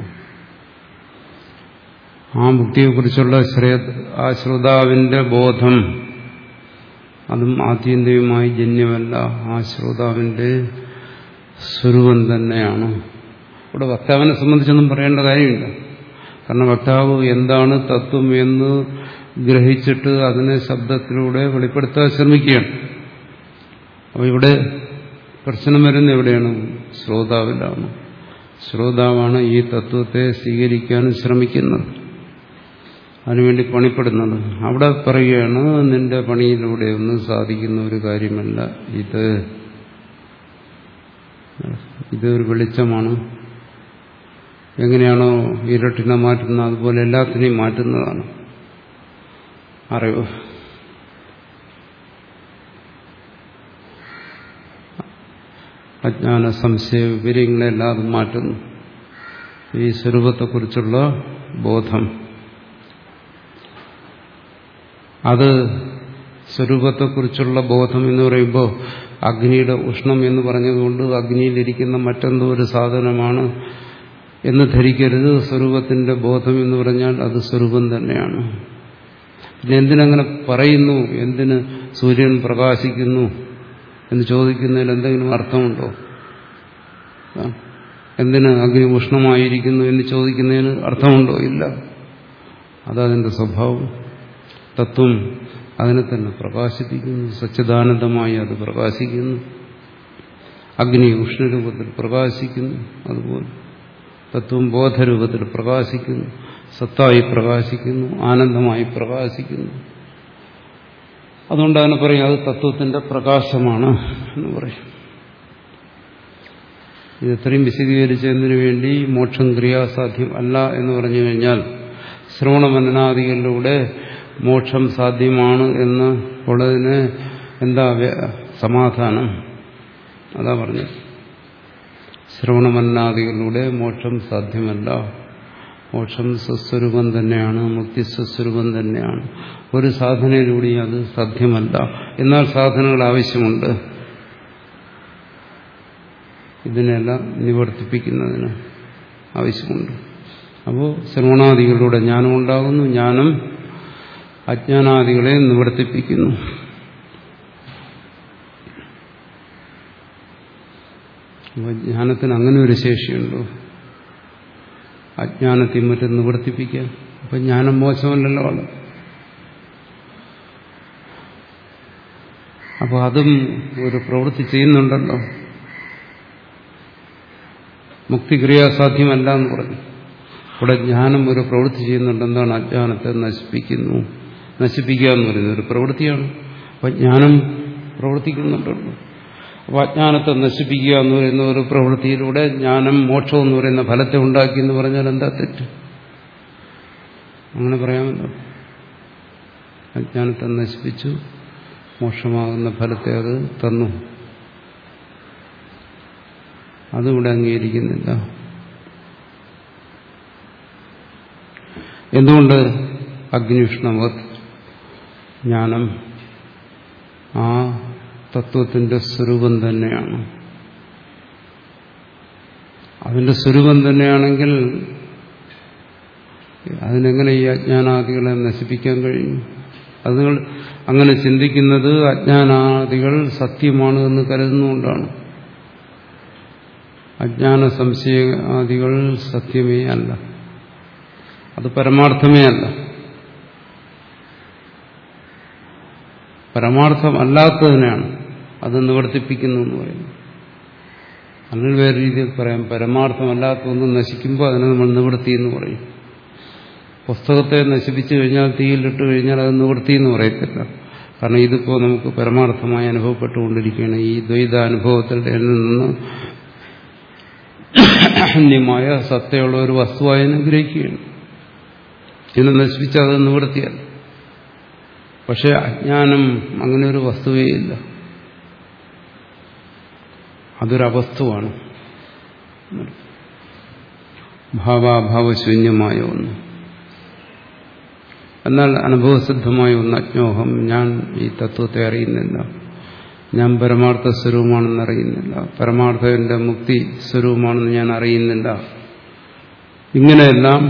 A: ആ മുക്തിയെക്കുറിച്ചുള്ള ആ ശ്രോതാവിന്റെ ബോധം അതും ആത്യന്തികമായി ജന്യമല്ല, ആ ശ്രോതാവിന്റെ സ്വരൂപം തന്നെയാണ്. ഇവിടെ വക്താവിനെ സംബന്ധിച്ചൊന്നും പറയേണ്ട കാര്യമില്ല. കാരണം വക്താവ് എന്താണ് തത്വം എന്ന് ഗ്രഹിച്ചിട്ട് അതിനെ ശബ്ദത്തിലൂടെ വെളിപ്പെടുത്താൻ ശ്രമിക്കുകയാണ്. അപ്പോൾ ഇവിടെ പ്രശ്നം വരുന്ന എവിടെയാണ്? ശ്രോതാവിലാണ്. ശ്രോതാവാണ് ഈ തത്വത്തെ സ്വീകരിക്കാൻ ശ്രമിക്കുന്നത്, അതിനുവേണ്ടി പണിപ്പെടുന്നത്. അവിടെ പറയുകയാണ്, നിന്റെ പണിയിലൂടെ ഒന്നും സാധിക്കുന്ന ഒരു കാര്യമല്ല ഇത്. ഇതൊരു വെളിച്ചമാണ്. എങ്ങനെയാണോ ഇരുട്ടിനെ മാറ്റുന്നത് അതുപോലെ എല്ലാത്തിനെയും മാറ്റുന്നതാണ് അറിവ്. അജ്ഞാന സംശയ വിവരങ്ങളെല്ലാം അത് മാറ്റുന്നു. ഈ സ്വരൂപത്തെക്കുറിച്ചുള്ള ബോധം, അത് സ്വരൂപത്തെക്കുറിച്ചുള്ള ബോധം എന്ന് പറയുമ്പോൾ അഗ്നിയുടെ ഉഷ്ണം എന്ന് പറഞ്ഞതുകൊണ്ട് അഗ്നിയിലിരിക്കുന്ന മറ്റെന്തോ ഒരു സാധനമാണ് എന്ന് ധരിക്കരുത്. സ്വരൂപത്തിന്റെ ബോധം എന്ന് പറഞ്ഞാൽ അത് സ്വരൂപം തന്നെയാണ്. പിന്നെ എന്തിനങ്ങനെ പറയുന്നു? എന്തിന് സൂര്യൻ പ്രകാശിക്കുന്നു എന്ന് ചോദിക്കുന്നതിൽ എന്തെങ്കിലും അർത്ഥമുണ്ടോ? എന്തിന് അഗ്നി ഉഷ്ണമായിരിക്കുന്നു എന്ന് ചോദിക്കുന്നതിന് അർത്ഥമുണ്ടോ? ഇല്ല. അതതിന്റെ സ്വഭാവം. തത്വം അതിനെ തന്നെ പ്രകാശിപ്പിക്കുന്നു, സച്ചിദാനന്ദമായി അത് പ്രകാശിക്കുന്നു. അഗ്നി ഉഷ്ണരൂപത്തിൽ പ്രകാശിക്കുന്നു, അതുപോലെ തത്വം ബോധരൂപത്തിൽ പ്രകാശിക്കുന്നു, സത്തായി പ്രകാശിക്കുന്നു, ആനന്ദമായി പ്രകാശിക്കുന്നു. അതുകൊണ്ട് അതിനെ പറയും അത് തത്വത്തിന്റെ പ്രകാശമാണ് എന്ന് പറയും. ഇത് ഇത്രയും വിശദീകരിച്ചതിനു വേണ്ടി മോക്ഷം ക്രിയാസാധ്യം അല്ല എന്ന് പറഞ്ഞു കഴിഞ്ഞാൽ ശ്രവണമനനാദികളിലൂടെ മോക്ഷം സാധ്യമാണ് എന്ന് ഉള്ളതിന് എന്താ സമാധാനം? അതാ പറഞ്ഞത്. ശ്രവണമനനാദികളിലൂടെ മോക്ഷം സാധ്യമല്ല. മോക്ഷം സ്വസ്വരൂപം തന്നെയാണ്, മുക്തി സ്വസ്വരൂപം തന്നെയാണ്. ഒരു സാധനയിലൂടെ അത് സാധ്യമല്ല. എന്നാൽ സാധനങ്ങൾ ആവശ്യമുണ്ട് ഇതിനെല്ലാം നിവർത്തിപ്പിക്കുന്നതിന് ആവശ്യമുണ്ട്. അപ്പോൾ ശ്രവണാദികളിലൂടെ ജ്ഞാനം ഉണ്ടാകുന്നു. ജ്ഞാനം അജ്ഞാനാദികളെ നിവർത്തിപ്പിക്കുന്നു. അപ്പോൾ ജ്ഞാനത്തിന് അങ്ങനെ ഒരു ശേഷിയുണ്ടോ? അജ്ഞാനത്തെ മറ്റും നിവർത്തിപ്പിക്കാൻ. അപ്പം ജ്ഞാനം മോശമല്ലല്ലോ ആണ്. അപ്പോൾ അതും ഒരു പ്രവൃത്തി ചെയ്യുന്നുണ്ടല്ലോ. മുക്തി ക്രിയാസാധ്യമല്ല എന്ന് പറഞ്ഞു. ഇവിടെ ജ്ഞാനം ഒരു പ്രവൃത്തി ചെയ്യുന്നുണ്ട്. എന്താണ്? അജ്ഞാനത്തെ നശിപ്പിക്കുന്നു. നശിപ്പിക്കുക എന്ന് പറയുന്നത് ഒരു പ്രവൃത്തിയാണ്. അപ്പം ജ്ഞാനം പ്രവർത്തിക്കുന്നുണ്ടല്ലോ. അപ്പോൾ അജ്ഞാനത്തെ നശിപ്പിക്കുക എന്ന് പറയുന്ന ഒരു പ്രവൃത്തിയിലൂടെ ജ്ഞാനം മോക്ഷം എന്ന് പറയുന്ന ഫലത്തെ ഉണ്ടാക്കി എന്ന് പറഞ്ഞാൽ എന്താ തെറ്റ്? അങ്ങനെ പറയാമല്ലോ. അജ്ഞാനത്തെ നശിപ്പിച്ചു, മോക്ഷമാകുന്ന ഫലത്തെ അത് തന്നു. അതിവിടെ അംഗീകരിക്കുന്നില്ല. എന്തുകൊണ്ട്? അഗ്നിഷ്ണവത് ജ്ഞാനം ആ തത്വത്തിന്റെ സ്വരൂപം തന്നെയാണ്. അതിന്റെ സ്വരൂപം തന്നെയാണെങ്കിൽ അതിനെങ്ങനെ ഈ അജ്ഞാനാദികളെ നശിപ്പിക്കാൻ കഴിയും? അത് നിങ്ങൾ അങ്ങനെ ചിന്തിക്കുന്നത് അജ്ഞാനാദികൾ സത്യമാണ് എന്ന് കരുതുന്നുകൊണ്ടാണ്. അജ്ഞാന സംശയാദികൾ സത്യമേ അല്ല, അത് പരമാർത്ഥമേ അല്ല. പരമാർത്ഥമല്ലാത്തതിനാണ് അത് നിവർത്തിപ്പിക്കുന്നു എന്ന് പറയുന്നത്. അങ്ങനെ വേറെ രീതിയിൽ പറയാം. പരമാർത്ഥമല്ലാത്തതൊന്നും നശിക്കുമ്പോൾ അതിനെ നമ്മൾ നിവൃത്തി എന്ന് പറയും. പുസ്തകത്തെ നശിപ്പിച്ചു കഴിഞ്ഞാൽ, തീയിലിട്ട് കഴിഞ്ഞാൽ അത് നിവൃത്തി എന്ന് പറയത്തില്ല. കാരണം ഇതിപ്പോൾ നമുക്ക് പരമാർത്ഥമായി അനുഭവപ്പെട്ടുകൊണ്ടിരിക്കുകയാണ്. ഈ ദ്വൈതാനുഭവത്തിൽ നിന്ന് അന്യമായ സത്തയുള്ള ഒരു വസ്തുവായി അനുഗ്രഹിക്കുകയാണ്. ഇതിനെ നശിപ്പിച്ചാൽ അത് നിവൃത്തിയല്ല. പക്ഷെ അജ്ഞാനം അങ്ങനെ ഒരു വസ്തുവേയില്ല. അതൊരവസ്തുവാണ്, ഭാവാഭാവശൂന്യമായ ഒന്ന്. എന്നാൽ അനുഭവസിദ്ധമായ ഒന്ന് അജ്ഞോഹം, ഞാൻ ഈ തത്വത്തെ അറിയുന്നില്ല, ഞാൻ പരമാർത്ഥ സ്വരൂപമാണെന്ന് അറിയുന്നില്ല, പരമാർത്ഥന്റെ മുക്തി സ്വരൂപമാണെന്ന് ഞാൻ അറിയുന്നില്ല. ഇങ്ങനെയെല്ലാം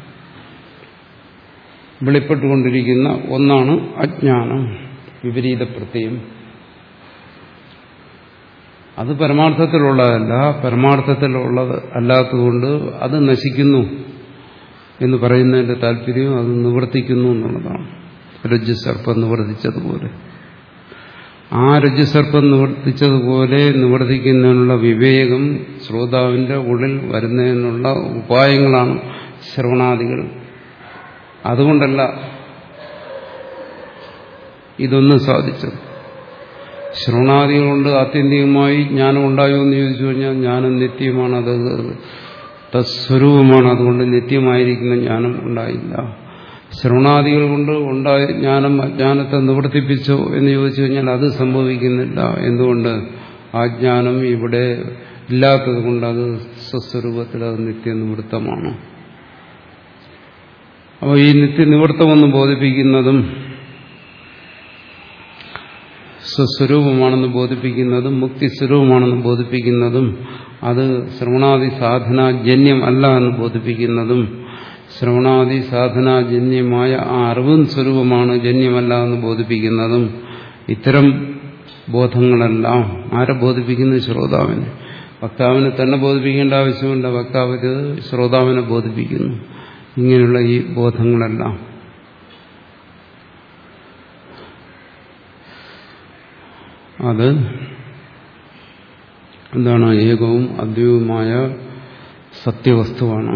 A: വെളിപ്പെട്ടുകൊണ്ടിരിക്കുന്ന ഒന്നാണ് അജ്ഞാനം, വിപരീത പ്രത്യയം. അത് പരമാർത്ഥത്തിലുള്ളതല്ല. പരമാർത്ഥത്തിലുള്ളത് അല്ലാത്തതുകൊണ്ട് അത് നശിക്കുന്നു എന്ന് പറയുന്നതിന്റെ താല്പര്യം അത് നിവർത്തിക്കുന്നു എന്നുള്ളതാണ്. രജ്ജുസർപ്പം നിവർത്തിച്ചതുപോലെ, ആ രജ്ജുസർപ്പം നിവർത്തിച്ചതുപോലെ നിവർത്തിക്കുന്നതിനുള്ള വിവേകം ശ്രോതാവിന്റെ ഉള്ളിൽ വരുന്നതിനുള്ള ഉപായങ്ങളാണ് ശ്രവണാദികൾ. അതുകൊണ്ടല്ല ഇതൊന്നും സാധിച്ചത്. ശ്രവണാദികൾ കൊണ്ട് ആത്യന്തികമായി ജ്ഞാനം ഉണ്ടായോ എന്ന് ചോദിച്ചു കഴിഞ്ഞാൽ ജ്ഞാനം നിത്യമാണ്, അത് തത്സ്വരൂപമാണ്. അതുകൊണ്ട് നിത്യമായിരിക്കുന്ന ജ്ഞാനം ഉണ്ടായില്ല. ശ്രവണാദികൾ കൊണ്ട് ഉണ്ടായ ജ്ഞാനം അജ്ഞാനത്തെ നിവർത്തിപ്പിച്ചോ എന്ന് ചോദിച്ചു കഴിഞ്ഞാൽ അത് സംഭവിക്കുന്നില്ല. എന്തുകൊണ്ട്? ആ ജ്ഞാനം ഇവിടെ ഇല്ലാത്തത് കൊണ്ട് അത് സ്വസ്വരൂപത്തിൽ അത് നിത്യനിവൃത്തമാണ്. അപ്പോൾ ഈ നിത്യനിവൃത്തമെന്ന് ബോധിപ്പിക്കുന്നതും സ്വസ്വരൂപമാണെന്ന് ബോധിപ്പിക്കുന്നതും മുക്തിസ്വരൂപമാണെന്ന് ബോധിപ്പിക്കുന്നതും അത് ശ്രവണാദി സാധനാജന്യം അല്ല എന്ന് ബോധിപ്പിക്കുന്നതും ശ്രവണാദി സാധനാജന്യമായ ആ അറിവും സ്വരൂപമാണ്, ജന്യമല്ല എന്ന് ബോധിപ്പിക്കുന്നതും ഇത്തരം ബോധങ്ങളെല്ലാം ആരെ ബോധിപ്പിക്കുന്നു? ശ്രോതാവിനെ. വക്താവിനെ തന്നെ ബോധിപ്പിക്കേണ്ട ആവശ്യമില്ല. വക്താവ് ശ്രോതാവിനെ ബോധിപ്പിക്കുന്നു. ഇങ്ങനെയുള്ള ഈ ബോധങ്ങളെല്ലാം അത് എന്താണ്? ഏകവും അദ്വൈതവുമായ സത്യവസ്തുവാണ്.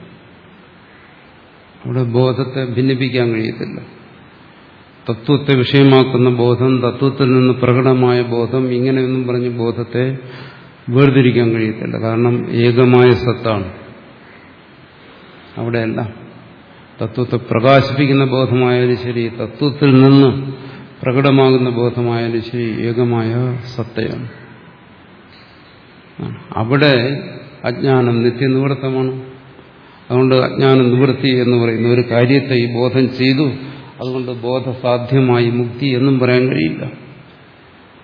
A: അവിടെ ബോധത്തെ ഭിന്നിപ്പിക്കാൻ കഴിയത്തില്ല. തത്വത്തെ വിഷയമാക്കുന്ന ബോധം, തത്വത്തിൽ നിന്ന് പ്രകടമായ ബോധം, ഇങ്ങനെയൊന്നും പറഞ്ഞ് ബോധത്തെ വേർതിരിക്കാൻ കഴിയത്തില്ല. കാരണം ഏകമായ സത്താണ് അവിടെയല്ല. തത്വത്തെ പ്രകാശിപ്പിക്കുന്ന ബോധമായാലും ശരി, തത്വത്തിൽ നിന്ന് പ്രകടമാകുന്ന ബോധമായാലും ശരി, ഏകമായ സത്തയാണ്. അവിടെ അജ്ഞാനം നിത്യനിവൃത്തമാണ്. അതുകൊണ്ട് അജ്ഞാന നിവൃത്തി എന്ന് പറയുന്ന ഒരു കാര്യത്തെ ഈ ബോധം ചെയ്തു, അതുകൊണ്ട് ബോധസാധ്യമായി മുക്തി എന്നും പറയാൻ കഴിയില്ല.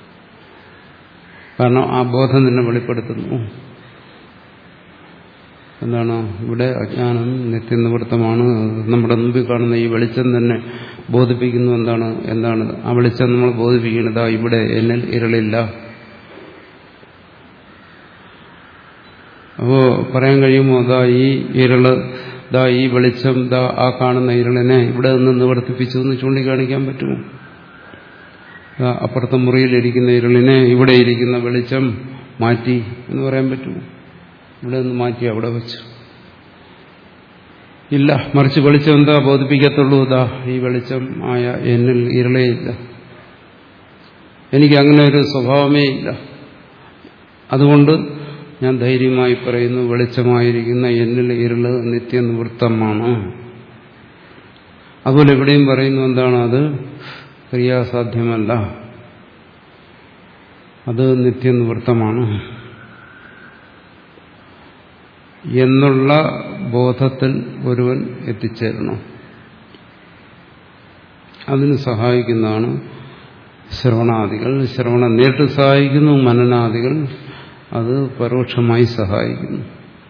A: കാരണം ആ ബോധം തന്നെ വെളിപ്പെടുത്തുന്നു. എന്താണ് ഇവിടെ അജ്ഞാനം നിത്യനിവൃത്തമാണ്. നമ്മുടെ മുമ്പിൽ കാണുന്ന ഈ വെളിച്ചം തന്നെ ബോധിപ്പിക്കുന്നു. എന്താണ് എന്താണ് ആ വെളിച്ചം നമ്മൾ ബോധിപ്പിക്കുന്നത്? ഇവിടെ എന്നിൽ ഇരുളില്ല. അപ്പോ പറയാൻ കഴിയുമോ ദാ ഈ ഇരുള്, ദാ ഈ വെളിച്ചം, ദാ ആ കാണുന്ന ഇരുളിനെ ഇവിടെ നിന്ന് നിവർത്തിപ്പിച്ചു എന്ന് ചൂണ്ടിക്കാണിക്കാൻ പറ്റുമോ? അപ്പുറത്തെ മുറിയിലിരിക്കുന്ന ഇരുളിനെ ഇവിടെ ഇരിക്കുന്ന വെളിച്ചം മാറ്റി എന്ന് പറയാൻ പറ്റുമോ? ഇവിടെ നിന്ന് മാറ്റി അവിടെ വെച്ചു ഇല്ല. മറിച്ച് വെളിച്ചം എന്താ ബോധിപ്പിക്കത്തുള്ളൂ? ദാ ഈ വെളിച്ചം ആയ എന്നിൽ ഇരുളേ ഇല്ല. എനിക്ക് അങ്ങനെ ഒരു സ്വഭാവമേ ഇല്ല. അതുകൊണ്ട് ഞാൻ ധൈര്യമായി പറയുന്നു, വെളിച്ചമായിരിക്കുന്ന എന്നിൽ ഇരുള് നിത്യനിവൃത്തമാണ്. അതുപോലെ എവിടെയും പറയുന്നു എന്താണ്? അത് ക്രിയാസാധ്യമല്ല, അത് നിത്യനിവൃത്തമാണ് എന്നുള്ള ബോധത്തിൽ ഒരുവൻ എത്തിച്ചേരണം. അതിന് സഹായിക്കുന്നതാണ് ശ്രവണാദികൾ. ശ്രവണം നേരിട്ട് സഹായിക്കുന്നു, മനനാദികൾ അത് പരോക്ഷമായി സഹായിക്കുന്നു.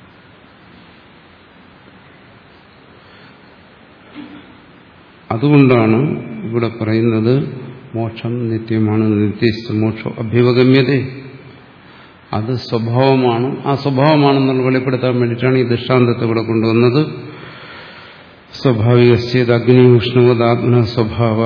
A: അതുകൊണ്ടാണ് ഇവിടെ പറയുന്നത് മോക്ഷം നിത്യമാണ്. നിത്യസ്ഥ മോക്ഷം അഭ്യുപഗമ്യത, അത് സ്വഭാവമാണ്. ആ സ്വഭാവമാണെന്നുള്ള വെളിപ്പെടുത്താൻ വേണ്ടിയിട്ടാണ് ഈ ദൃഷ്ടാന്തത്തെ ഇവിടെ കൊണ്ടുവന്നത്. സ്വാഭാവികശ്ചേത് അഗ്നി ഉഷ്ണവദാത്മന സ്വഭാവ,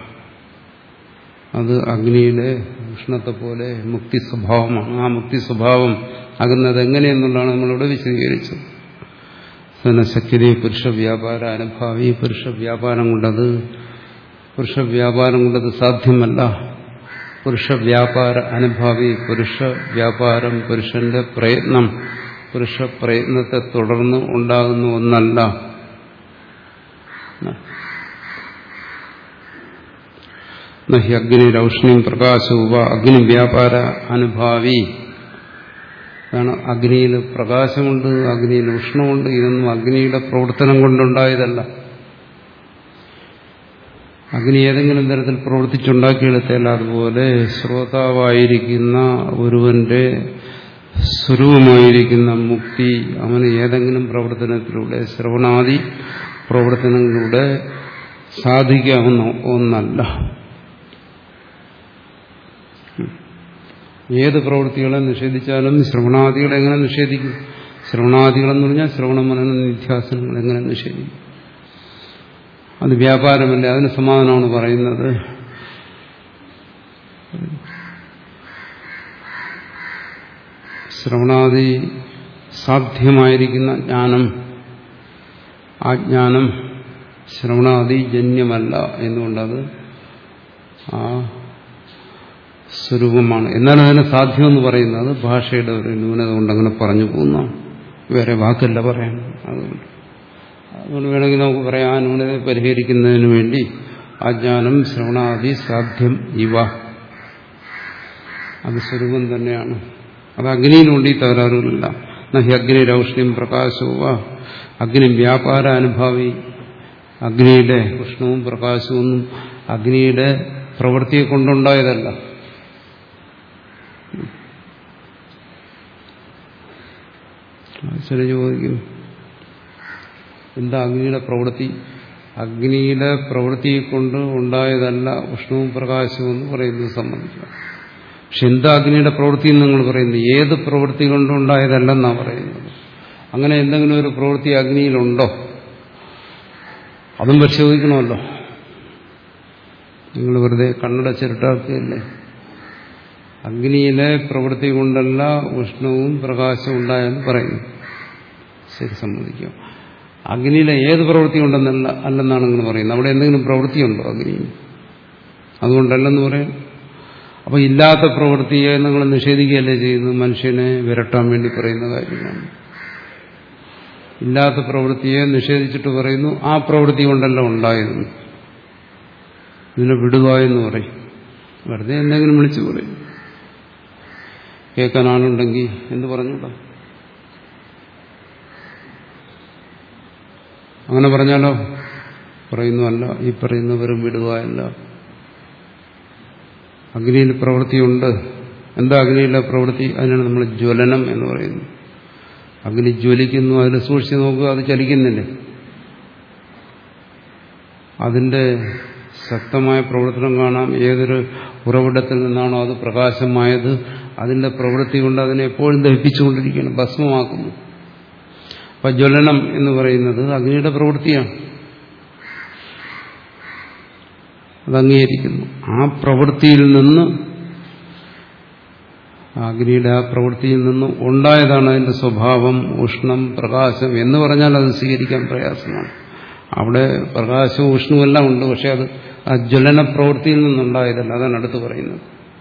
A: അത് അഗ്നിയുടെ ഉഷ്ണത്തെ പോലെ മുക്തി സ്വഭാവമാണ്. ആ മുക്തി സ്വഭാവം ആകുന്നത് എങ്ങനെയെന്നുള്ളതാണ് നമ്മളിവിടെ വിശദീകരിച്ചത്. സനശക്തി പുരുഷ വ്യാപാര അനുഭാവി, പുരുഷ വ്യാപാരം കൊണ്ടത് പുരുഷ വ്യാപാരം കൊണ്ടത് സാധ്യമല്ല. പുരുഷ വ്യാപാര അനുഭാവി, പുരുഷ വ്യാപാരം പുരുഷന്റെ പ്രയത്നം, പുരുഷ പ്രയത്നത്തെ തുടർന്ന് ഉണ്ടാകുന്ന ഒന്നല്ല. നഹി അഗ്നി രൗഷ്ണിയും പ്രകാശവും അഗ്നി വ്യാപാര അനുഭാവി. അതാണ് അഗ്നിയിൽ പ്രകാശമുണ്ട്, അഗ്നിയിൽ ഉഷ്ണമുണ്ട്. ഇതൊന്നും അഗ്നിയുടെ പ്രവർത്തനം കൊണ്ടുണ്ടായതല്ല. അഗ്നി ഏതെങ്കിലും തരത്തിൽ പ്രവർത്തിച്ചുണ്ടാക്കിയെടുത്തല്ല. അതുപോലെ ശ്രോതാവായിരിക്കുന്ന ഒരുവന്റെ സ്വരൂപമായിരിക്കുന്ന മുക്തി അവന് ഏതെങ്കിലും പ്രവർത്തനത്തിലൂടെ, ശ്രവണാദി പ്രവർത്തനങ്ങളിലൂടെ സാധിക്കാവുന്ന ഒന്നല്ല. ഏത് പ്രവൃത്തികളെ നിഷേധിച്ചാലും ശ്രവണാദികളെ എങ്ങനെ നിഷേധിക്കും? ശ്രവണാദികളെന്ന് പറഞ്ഞാൽ ശ്രവണ മനന നിധ്യാസനങ്ങൾ എങ്ങനെ നിഷേധിക്കും? അത് വ്യാപാരമല്ലേ. അതിന് സമാധാനമാണ് പറയുന്നത്. ശ്രവണാദി സാധ്യമായിരിക്കുന്ന ജ്ഞാനം, ആ ജ്ഞാനം ശ്രവണാദി ജന്യമല്ല. എന്നുകൊണ്ടത് ആ സ്വരൂപമാണ്. എന്നാൽ അതിനെ സാധ്യമെന്ന് പറയുന്നത് ഭാഷയുടെ ഒരു ന്യൂനത കൊണ്ടങ്ങനെ പറഞ്ഞു പോകുന്ന, വേറെ വാക്കല്ല പറയാൻ. അതുകൊണ്ട് അതുകൊണ്ട് വേണമെങ്കിൽ നമുക്ക് പറയാം, ആ ന്യൂനതയെ പരിഹരിക്കുന്നതിന് വേണ്ടി ആ ജ്ഞാനം ശ്രവണാദി സാധ്യം ഇവ, അത് സ്വരൂപം തന്നെയാണ്. അത് അഗ്നിയിലുണ്ട് ഈ തകരാറുകളില്ല. നഹി അഗ്നി രൗഷ്ണിയും പ്രകാശവും അഗ്നി വ്യാപാര അനുഭാവി. അഗ്നിയുടെ ഉഷ്ണവും പ്രകാശവും അഗ്നിയുടെ പ്രവൃത്തിയെ കൊണ്ടുണ്ടായതല്ല. ശരി, ചോദിക്കും എന്താ അഗ്നിയുടെ പ്രവൃത്തി? അഗ്നിയുടെ പ്രവൃത്തിയെ കൊണ്ട് ഉണ്ടായതല്ല ഉഷ്ണവും പ്രകാശവും എന്ന് പറയുന്നത് സംബന്ധിക്കുക. പക്ഷെ എന്താ അഗ്നിയുടെ പ്രവൃത്തി എന്ന് നിങ്ങൾ പറയുന്നത്? ഏത് പ്രവൃത്തി കൊണ്ടുണ്ടായതല്ലെന്നാണ് പറയുന്നത്. അങ്ങനെ എന്തെങ്കിലും ഒരു പ്രവൃത്തി അഗ്നിയിലുണ്ടോ? അതും പരിശോധിക്കണമല്ലോ. നിങ്ങൾ വെറുതെ കണ്ണടച്ചിരട്ടാക്കുകയല്ലേ. അഗ്നിയിലെ പ്രവൃത്തി കൊണ്ടല്ല ഉഷ്ണവും പ്രകാശവും ഉണ്ടായെന്ന് പറയുന്നു. ശരി, സമ്മതിക്കുക. അഗ്നിയിലെ ഏത് പ്രവൃത്തി ഉണ്ടെന്നല്ല അല്ലെന്നാണ് നിങ്ങൾ പറയുന്നത്. അവിടെ എന്തെങ്കിലും പ്രവൃത്തിയുണ്ടോ അഗ്നിയിൽ? അതുകൊണ്ടല്ലെന്ന് പറയാം. അപ്പൊ ഇല്ലാത്ത പ്രവൃത്തിയെ നിങ്ങൾ നിഷേധിക്കുകയല്ലേ ചെയ്യുന്നത്? മനുഷ്യനെ വിരട്ടാൻ വേണ്ടി പറയുന്ന കാര്യമാണ്. ഇല്ലാത്ത പ്രവൃത്തിയെ നിഷേധിച്ചിട്ട് പറയുന്നു ആ പ്രവൃത്തി കൊണ്ടല്ല ഉണ്ടായിരുന്നു. ഇതിനെ വിടുക എന്ന് പറയും. വെറുതെ എന്തെങ്കിലും വിളിച്ചു പറയും. കേൾക്കാൻ ആളുണ്ടെങ്കിൽ എന്ത് പറഞ്ഞൂടാ? അങ്ങനെ പറഞ്ഞാലോ? പറയുന്നു അല്ല, ഈ പറയുന്ന വെറും വിടുകയല്ല. അഗ്നിയിൽ പ്രവൃത്തിയുണ്ട്. എന്താ അഗ്നിയിലെ പ്രവൃത്തി? അതിനാണ് നമ്മൾ ജ്വലനം എന്ന് പറയുന്നത്. അഗ്നി ജ്വലിക്കുന്നു, അതിൽ സൂക്ഷിച്ച് നോക്കുക, അത് ചലിക്കുന്നില്ലേ? അതിന്റെ ശക്തമായ പ്രവർത്തനം കാണാം. ഏതൊരു ഉറവിടത്തിൽ നിന്നാണോ അത് പ്രകാശമായത്, അതിന്റെ പ്രവൃത്തി കൊണ്ട് അതിനെ എപ്പോഴും ദഹിപ്പിച്ചുകൊണ്ടിരിക്കുകയാണ്, ഭസ്മമാക്കുന്നു. അപ്പൊ ജ്വലനം എന്ന് പറയുന്നത് അഗ്നിയുടെ പ്രവൃത്തിയാണ്, അത് അംഗീകരിക്കുന്നു. ആ പ്രവൃത്തിയിൽ നിന്ന്, അഗ്നിയുടെ ആ പ്രവൃത്തിയിൽ നിന്ന് ഉണ്ടായതാണ് അതിന്റെ സ്വഭാവം, ഉഷ്ണം, പ്രകാശം എന്ന് പറഞ്ഞാൽ അത് സ്വീകരിക്കാൻ പ്രയാസമാണ്. അവിടെ പ്രകാശവും ഉഷ്ണവും എല്ലാം ഉണ്ട്, പക്ഷെ അത് ആ ജ്വലന പ്രവൃത്തിയിൽ നിന്നുണ്ടായതല്ല. അതാണ് അടുത്ത് പറയുന്നത്.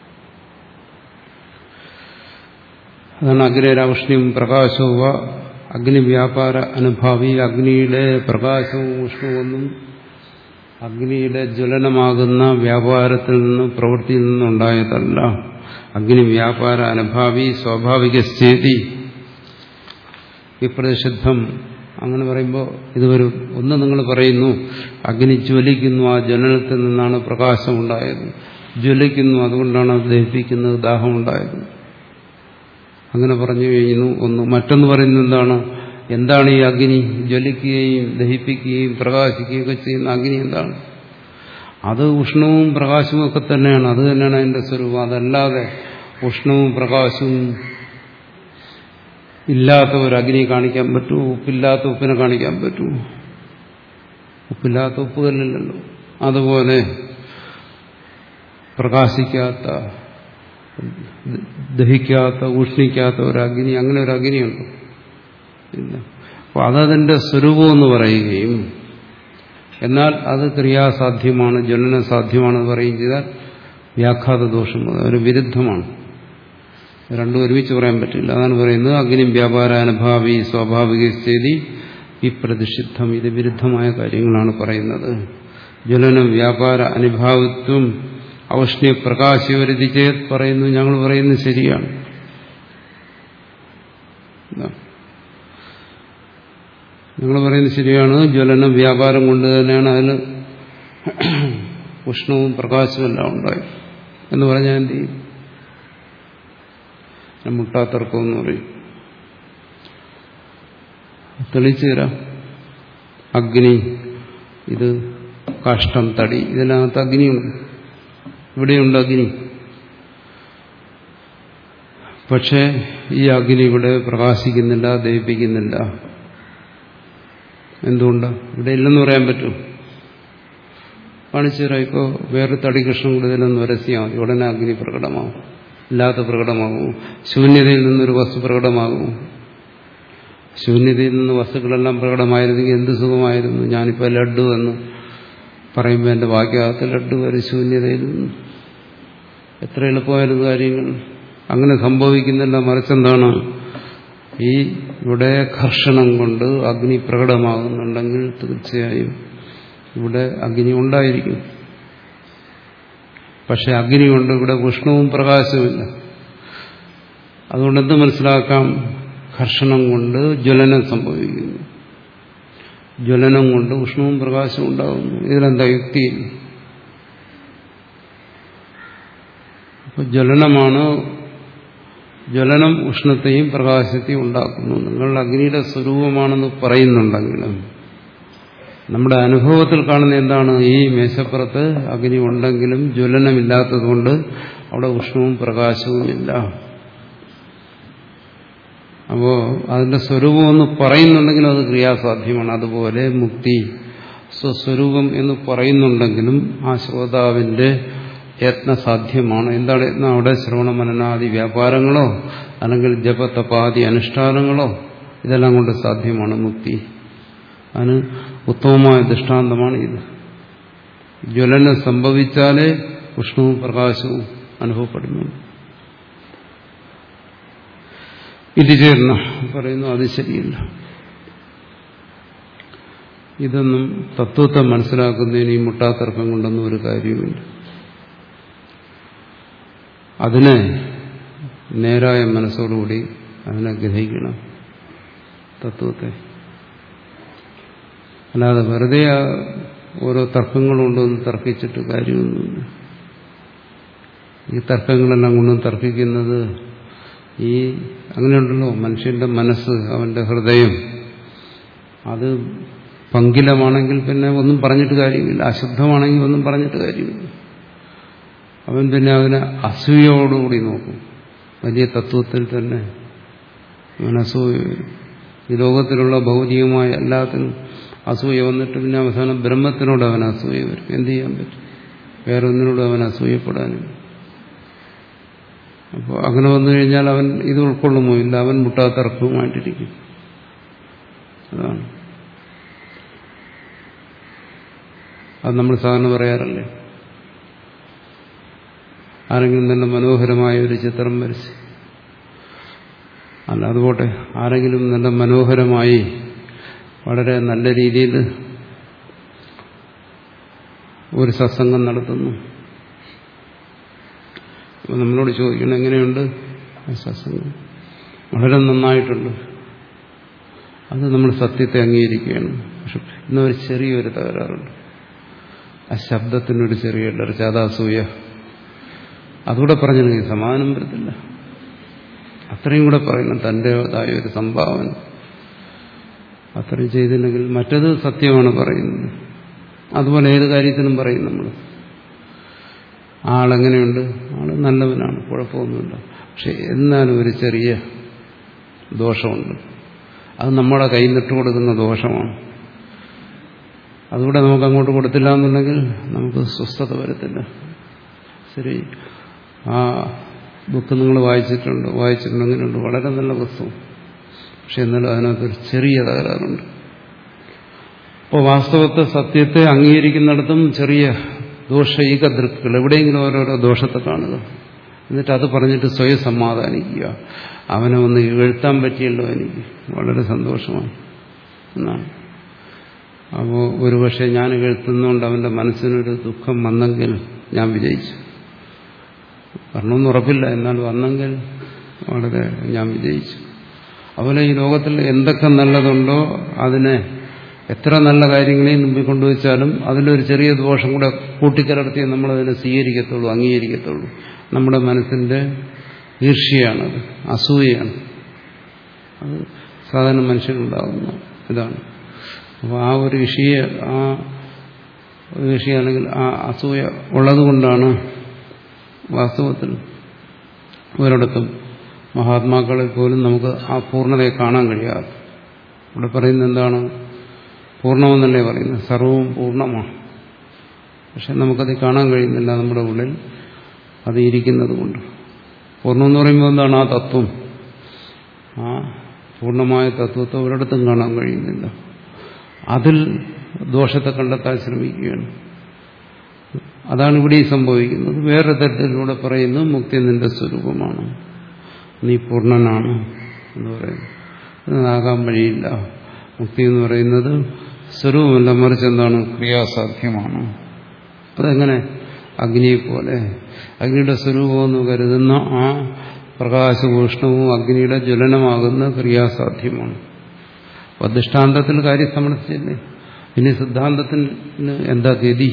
A: അതാണ് അഗ്നിരൗഷ്ണ്യം പ്രകാശവും അഗ്നി വ്യാപാര അനുഭാവി. അഗ്നിയുടെ പ്രകാശവും ഉഷ്ണവും അഗ്നിയുടെ ജ്വലനമാകുന്ന വ്യാപാരത്തിൽ നിന്നും പ്രവൃത്തിയിൽ നിന്നുണ്ടായതല്ല. അഗ്നി വ്യാപാര അനുഭാവി സ്വാഭാവിക സ്ഥിതി വിപ്രതിഷിദ്ധം. അങ്ങനെ പറയുമ്പോൾ ഇത് വരും. ഒന്ന് നിങ്ങൾ പറയുന്നു അഗ്നി ജ്വലിക്കുന്നു, ആ ജ്വലനത്തിൽ നിന്നാണ് പ്രകാശം ഉണ്ടായത്, ജ്വലിക്കുന്നു അതുകൊണ്ടാണ് അത് ദഹിപ്പിക്കുന്നത്, ദാഹമുണ്ടായത്. അങ്ങനെ പറഞ്ഞു കഴിഞ്ഞു ഒന്ന്. മറ്റൊന്ന് പറയുന്നത് എന്താണ്? എന്താണ് ഈ അഗ്നി? ജ്വലിക്കുകയും ദഹിപ്പിക്കുകയും പ്രകാശിക്കുകയും ഒക്കെ ചെയ്യുന്ന അഗ്നി എന്താണ്? അത് ഉഷ്ണവും പ്രകാശവും ഒക്കെ തന്നെയാണ്, അത് തന്നെയാണ് അതിന്റെ സ്വരൂപം. അതല്ലാതെ ഉഷ്ണവും പ്രകാശവും ഇല്ലാത്ത ഒരു അഗ്നി കാണിക്കാൻ പറ്റൂ? ഉപ്പില്ലാത്ത ഉപ്പിനെ കാണിക്കാൻ പറ്റൂ? ഉപ്പില്ലാത്ത ഉപ്പ് തന്നെയല്ലോ. അതുപോലെ പ്രകാശിക്കാത്ത, ദഹിക്കാത്ത, ഉഷ്ണിക്കാത്ത ഒരു അഗ്നി, അങ്ങനെ ഒരു അഗ്നിയുണ്ടോ? ഇല്ല. അപ്പോൾ അതതിന്റെ സ്വരൂപമെന്ന് പറയുകയും എന്നാൽ അത് ക്രിയാസാധ്യമാണ്, ജ്വലന സാധ്യമാണെന്ന് പറയുകയും ചെയ്താൽ വ്യാഘാത ദോഷം, ഒരു വിരുദ്ധമാണ്. രണ്ടും ഒരുമിച്ച് പറയാൻ പറ്റില്ല. അതാണ് പറയുന്നത് അഗ്നി വ്യാപാരാനുഭാവി സ്വാഭാവിക സ്ഥിതി വിപ്രതിഷിദ്ധം. ഇത് വിരുദ്ധമായ കാര്യങ്ങളാണ് പറയുന്നത്. ജ്വലനം വ്യാപാര അനുഭാവിത്വം ഔഷ്ണ്യ പ്രകാശിവരുതി ചേത് പറയുന്നു. ഞങ്ങൾ പറയുന്നത് ശരിയാണ്. ഞങ്ങൾ പറയുന്നത് ശരിയാണ്. ജ്വലനം വ്യാപാരം കൊണ്ട് തന്നെയാണ് അതിന് ഉഷ്ണവും പ്രകാശവും എല്ലാം ഉണ്ടായി എന്ന് പറഞ്ഞാൽ എന്ത് ചെയ്യും? മുട്ടാത്തർക്കം എന്ന് പറയും. തെളിച്ചു തരാം. അഗ്നി, ഇത് കാഷ്ടം, തടി, ഇതിനകത്ത് അഗ്നിയുണ്ട്, ഇവിടെയുണ്ട് അഗ്നി. പക്ഷേ ഈ അഗ്നി ഇവിടെ പ്രകാശിക്കുന്നില്ല, ദഹിപ്പിക്കുന്നില്ല. എന്തുകൊണ്ട്? ഇവിടെ ഇല്ലെന്ന് പറയാൻ പറ്റും? കാണിച്ചു തരാം. ഇപ്പോൾ വേറെ തടി കൃഷ്ണം കൂടെ ഇതിലൊന്ന് വരസിയാൽ മതി, ഉടനെ അഗ്നി പ്രകടമാകും. ഇല്ലാത്ത പ്രകടമാകും. ശൂന്യതയിൽ നിന്നൊരു വസ്തു പ്രകടമാകും. ശൂന്യതയിൽ നിന്ന് വസ്തുക്കളെല്ലാം പ്രകടമായിരുന്നെങ്കിൽ എന്ത് സുഖമായിരുന്നു. ഞാനിപ്പോൾ ലഡ്ഡു എന്ന് പറയുമ്പോൾ എൻ്റെ വാക്യകത്ത് ലഡ്ഡു വരെ ശൂന്യതയിൽ നിന്ന് എത്ര എളുപ്പമായിരുന്നു കാര്യങ്ങൾ. അങ്ങനെ സംഭവിക്കുന്നില്ല. മറിച്ചെന്താണ്? ഈ ഇവിടെ ഘർഷണം കൊണ്ട് അഗ്നി പ്രകടമാകുന്നുണ്ടെങ്കിൽ തീർച്ചയായും ഇവിടെ അഗ്നി ഉണ്ടായിരിക്കും. പക്ഷെ അഗ്നി കൊണ്ട് ഇവിടെ ഉഷ്ണവും പ്രകാശവുമില്ല. അതുകൊണ്ട് എന്ത് മനസ്സിലാക്കാം? ഘർഷണം കൊണ്ട് ജ്വലനം സംഭവിക്കുന്നു, ജ്വലനം കൊണ്ട് ഉഷ്ണവും പ്രകാശവും ഉണ്ടാകുന്നു. ഇതിലെന്താ യുക്തി? അപ്പൊ ജ്വലനമാണ്, ജ്വലനം ഉഷ്ണത്തെയും പ്രകാശത്തെയും ഉണ്ടാക്കുന്നു. നിങ്ങൾ അഗ്നിയുടെ സ്വരൂപമാണെന്ന് പറയുന്നുണ്ടെങ്കിലും നമ്മുടെ അനുഭവത്തിൽ കാണുന്ന എന്താണ്? ഈ മേശപ്പുറത്ത് അഗ്നി ഉണ്ടെങ്കിലും ജ്വലനമില്ലാത്തതുകൊണ്ട് അവിടെ ഉഷ്ണവും പ്രകാശവും ഇല്ല. അപ്പോൾ അതിന്റെ സ്വരൂപം എന്ന് പറയുന്നുണ്ടെങ്കിലും അത് ക്രിയാസാധ്യമാണ്. അതുപോലെ മുക്തി സ്വസ്വരൂപം എന്ന് പറയുന്നുണ്ടെങ്കിലും ആ ശ്രോതാവിന്റെ യത്നസാധ്യമാണ്. എന്താണ് യത്നം? അവിടെ ശ്രവണ മനനാദി വ്യാപാരങ്ങളോ അല്ലെങ്കിൽ ജപതപാദി അനുഷ്ഠാനങ്ങളോ ഇതെല്ലാം കൊണ്ട് സാധ്യമാണ് മുക്തി. അതിന് ഉത്തമമായ ദൃഷ്ടാന്തമാണ് ഇത്. ജ്വലനം സംഭവിച്ചാലേ ഉഷ്ണവും പ്രകാശവും അനുഭവപ്പെടുന്നു. ഇത് ചേർന്ന പറയുന്നു അത് ശരിയില്ല. ഇതൊന്നും തത്വത്തെ മനസ്സിലാക്കുന്നതിന് ഈ മുട്ടാത്തർക്കം കൊണ്ടൊന്നും ഒരു കാര്യവുമില്ല. അതിനെ നേരായ മനസ്സോടുകൂടി അതിനെ ഗ്രഹിക്കണം, തത്വത്തെ. അല്ലാതെ വെറുതെ ഓരോ തർക്കങ്ങളുണ്ടോന്ന് തർക്കിച്ചിട്ട് കാര്യമൊന്നുമില്ല. ഈ തർക്കങ്ങളെല്ലാം കൊണ്ടും തർക്കിക്കുന്നത് ഈ അങ്ങനെയുണ്ടല്ലോ മനുഷ്യന്റെ മനസ്സ്, അവന്റെ ഹൃദയം, അത് പങ്കിലമാണെങ്കിൽ പിന്നെ ഒന്നും പറഞ്ഞിട്ട് കാര്യമില്ല. അശുദ്ധമാണെങ്കിൽ ഒന്നും പറഞ്ഞിട്ട് കാര്യമില്ല. അവൻ പിന്നെ അതിനെ അസൂയയോടുകൂടി നോക്കും. വലിയ തത്വത്തിൽ തന്നെ അവൻ അസൂയ വരും. ഈ ലോകത്തിലുള്ള ഭൗതികമായ എല്ലാത്തിനും അസൂയ വന്നിട്ട് പിന്നെ അവസാനം ബ്രഹ്മത്തിനോട് അവൻ അസൂയ വരും. എന്ത് ചെയ്യാൻ പറ്റും? വേറെ ഒന്നിനോട് അവൻ അസൂയപ്പെടാനും. അപ്പോൾ അങ്ങനെ വന്നു കഴിഞ്ഞാൽ അവൻ ഇത് ഉൾക്കൊള്ളുമോ? ഇല്ല, അവൻ മുട്ടാത്തർക്കവുമായിട്ടിരിക്കും. അതാണ് അത് നമ്മൾ സാധാരണ പറയാറല്ലേ. ആരെങ്കിലും നല്ല മനോഹരമായ ഒരു ചിത്രം വരച്ച്, അല്ല അതുപോട്ടെ, ആരെങ്കിലും നല്ല മനോഹരമായി വളരെ നല്ല രീതിയിൽ ഒരു സത്സംഗം നടത്തുന്നു. അപ്പോൾ നമ്മളോട് ചോദിക്കണം, എങ്ങനെയുണ്ട് സത്സംഗം? വളരെ നന്നായിട്ടുണ്ട്. അത് നമ്മൾ സത്യത്തെ അംഗീകരിക്കുകയാണ്. പക്ഷെ ഇന്നൊരു ചെറിയൊരു തകരാറുണ്ട്. ആ ശബ്ദത്തിനൊരു ചെറിയ ഇടർച്ച, അതാസൂയ. അതുകൂടെ പറഞ്ഞില്ലെങ്കിൽ സമാധാനം വരത്തില്ല. അത്രയും കൂടെ പറയണം, തൻ്റെതായ ഒരു സംഭാവന അത്രയും ചെയ്തില്ലെങ്കിൽ. മറ്റത് സത്യമാണ് പറയുന്നത്. അതുപോലെ ഏത് കാര്യത്തിനും പറയും നമ്മൾ. ആളെങ്ങനെയുണ്ട്? ആള് നല്ലവനാണ്, കുഴപ്പമൊന്നുമില്ല. പക്ഷെ എന്നാലും ഒരു ചെറിയ ദോഷമുണ്ട്. അത് നമ്മുടെ കയ്യിൽ നിട്ട് കൊടുക്കുന്ന ദോഷമാണ്. അതുകൂടെ നമുക്ക് അങ്ങോട്ട് കൊടുത്തില്ല എന്നുണ്ടെങ്കിൽ നമുക്ക് സ്വസ്ഥത വരത്തില്ല. ശരി, ആ ബുക്ക് നിങ്ങൾ വായിച്ചിട്ടുണ്ട്, വായിച്ചിട്ടുണ്ടെങ്കിലുണ്ട്, വളരെ നല്ല പുസ്തകം. പക്ഷെ എന്നാലും അതിനകത്തൊരു ചെറിയ തകരാറുണ്ട്. അപ്പോൾ വാസ്തവത്തെ, സത്യത്തെ അംഗീകരിക്കുന്നിടത്തും ചെറിയ ദോഷ ഈകദൃക്കുകൾ, എവിടെയെങ്കിലും ഓരോരോ ദോഷത്തെ കാണുക. എന്നിട്ട് അത് പറഞ്ഞിട്ട് സ്വയം സമാധാനിക്കുക. അവനെ ഒന്ന് എഴുത്താൻ പറ്റിയല്ലോ, എനിക്ക് വളരെ സന്തോഷമാണ് എന്നാണ്. അപ്പോൾ ഒരുപക്ഷെ ഞാൻ എഴുത്തുന്നതുകൊണ്ട് അവൻ്റെ മനസ്സിനൊരു ദുഃഖം വന്നെങ്കിൽ ഞാൻ വിജയിച്ചു. വരണമെന്ന് ഉറപ്പില്ല, എന്നാൽ വന്നെങ്കിൽ വളരെ ഞാൻ വിജയിച്ചു. അതുപോലെ ഈ ലോകത്തിൽ എന്തൊക്കെ നല്ലതുണ്ടോ അതിനെ, എത്ര നല്ല കാര്യങ്ങളെയും മുമ്പിൽ കൊണ്ടുവച്ചാലും അതിലൊരു ചെറിയ ദോഷം കൂടെ കൂട്ടിക്കലർത്തിയേ നമ്മളതിനെ സ്വീകരിക്കത്തുള്ളൂ, അംഗീകരിക്കത്തുള്ളൂ. നമ്മുടെ മനസ്സിന്റെ ഈർഷ്യയാണത്, അസൂയയാണ്. അത് സാധാരണ മനുഷ്യനുണ്ടാകുന്ന ഇതാണ്. അപ്പോൾ ആ ഒരു വിഷയ ആ വിഷയമാണെങ്കിൽ ആ അസൂയ ഉള്ളതുകൊണ്ടാണ് വാസ്തവത്തിൽ ഒരിടത്തും മഹാത്മാക്കളെ പോലും നമുക്ക് ആ പൂർണ്ണതയെ കാണാൻ കഴിയാതെ. ഇവിടെ പറയുന്നത് എന്താണ്? പൂർണ്ണമെന്നല്ലേ പറയുന്നത്, സർവവും പൂർണ്ണമാണ്. പക്ഷെ നമുക്കത് കാണാൻ കഴിയുന്നില്ല നമ്മുടെ ഉള്ളിൽ അത് ഇരിക്കുന്നത് കൊണ്ട്. പൂർണ്ണമെന്ന് പറയുമ്പോൾ എന്താണ്? ആ തത്വം, ആ പൂർണ്ണമായ തത്വത്തെ ഒരിടത്തും കാണാൻ കഴിയുന്നില്ല. അതിൽ ദോഷത്തെ കണ്ടെത്താൻ ശ്രമിക്കുകയാണ്. അതാണ് ഇവിടെ സംഭവിക്കുന്നത്. വേറെ തരത്തിലൂടെ പറയുന്നു, മുക്തി നിന്റെ സ്വരൂപമാണ്, നീ പൂർണ്ണനാണ് എന്ന് പറയുന്നു. അതാകാൻ വഴിയില്ല. മുക്തി എന്ന് പറയുന്നത് സ്വരൂപമല്ല, മറിച്ച് എന്താണ്? ക്രിയാസാധ്യമാണ്. അതെങ്ങനെ? അഗ്നിയെ പോലെ. അഗ്നിയുടെ സ്വരൂപമെന്ന് കരുതുന്ന ആ പ്രകാശഭൂഷണവും അഗ്നിയുടെ ജ്വലനമാകുന്ന ക്രിയാസാധ്യമാണ്. അപ്പൊ ദൃഷ്ടാന്തത്തിൽ കാര്യം സമർത്ഥിച്ചില്ലേ? ഇനി സിദ്ധാന്തത്തിന് എന്താ ഗതി?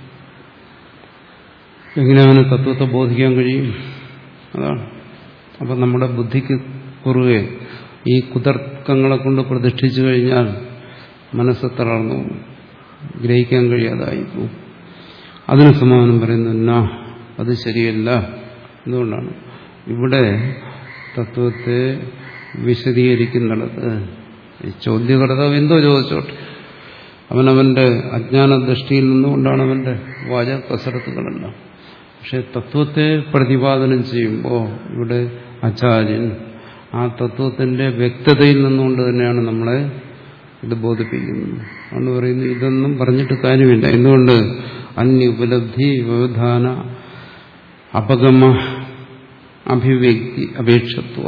A: എങ്ങനെ അവന് തത്വത്തെ ബോധിക്കാൻ കഴിയും? അതാണ്. അപ്പം നമ്മുടെ ബുദ്ധിക്ക് കുറുകെ ഈ കുതർക്കങ്ങളെ കൊണ്ട് പ്രതിഷ്ഠിച്ചു കഴിഞ്ഞാൽ മനസ്സ് തളർന്നു, ഗ്രഹിക്കാൻ കഴിയാതായിപ്പോവും. അതിന് സമാധാനം പറയുന്നു, എന്നാ അത് ശരിയല്ല. എന്തുകൊണ്ടാണ്? ഇവിടെ തത്വത്തെ വിശദീകരിക്കുന്നിടത്ത് ഈ ചോദ്യകർത്താവ് എന്തോ ചോദിച്ചോട്ടെ, അവനവന്റെ അജ്ഞാന ദൃഷ്ടിയിൽ നിന്നുകൊണ്ടാണ് അവന്റെ വാച കസരത്തുകളെല്ലാം. പക്ഷെ തത്വത്തെ പ്രതിപാദനം ചെയ്യുമ്പോൾ ഇവിടെ ആചാര്യൻ ആ തത്വത്തിന്റെ വ്യക്തതയിൽ നിന്നുകൊണ്ട് തന്നെയാണ് നമ്മളെ ഇത് ബോധിപ്പിക്കുന്നത്. അതുകൊണ്ട് പറയുന്നു, ഇതൊന്നും പറഞ്ഞിട്ട് കാര്യമില്ല. എന്തുകൊണ്ട്? അന്യ ഉപലബ്ധി വ്യവധാന അപഗമ അഭിവ്യക്തി അപേക്ഷത്വ.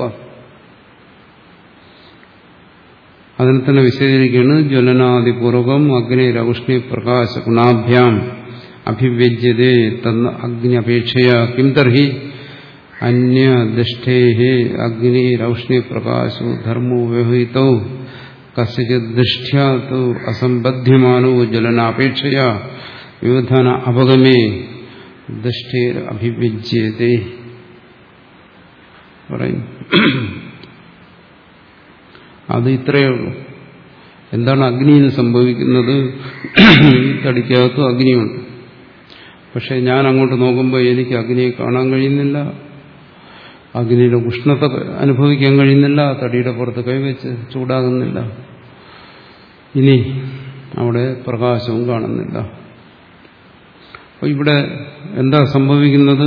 A: അതിനെ തന്നെ വിശദീകരിക്കുകയാണ്. ജ്വലനാദിപൂർവകം അഗ്നിരൗഷ്ണി പ്രകാശ ഗുണാഭ്യാം അഭിവ്യജ്യതേ തന്ന അഗ്നി അപേക്ഷയ കിം തർഹി അന്യദൃഷ്ടേ അഗ്നിരൗഷ്ണി പ്രകാശോ ധർമ്മോ വ്യവഹിതോ കസ്യചിത് ദൃഷ്ട്യാ തോ അസംബദ്ധ്യമാനോ ജ്വലനാപേക്ഷയ വ്യവധാന അപഗമേ ദൃഷ്ടേർ അഭിവ്യജ്യതേ പറയുന്നു. അത് ഇത്രയേ ഉള്ളൂ. എന്താണ് അഗ്നിയിൽ സംഭവിക്കുന്നത്? ഈ തടിക്കകത്തും അഗ്നിയുണ്ട്. പക്ഷെ ഞാൻ അങ്ങോട്ട് നോക്കുമ്പോൾ എനിക്ക് അഗ്നിയെ കാണാൻ കഴിയുന്നില്ല, അഗ്നിയുടെ ഉഷ്ണത അനുഭവിക്കാൻ കഴിയുന്നില്ല, തടിയുടെ പുറത്ത് കൈവച്ച് ചൂടാകുന്നില്ല, ഇനി അവിടെ പ്രകാശവും കാണുന്നില്ല. അപ്പോൾ ഇവിടെ എന്താ സംഭവിക്കുന്നത്?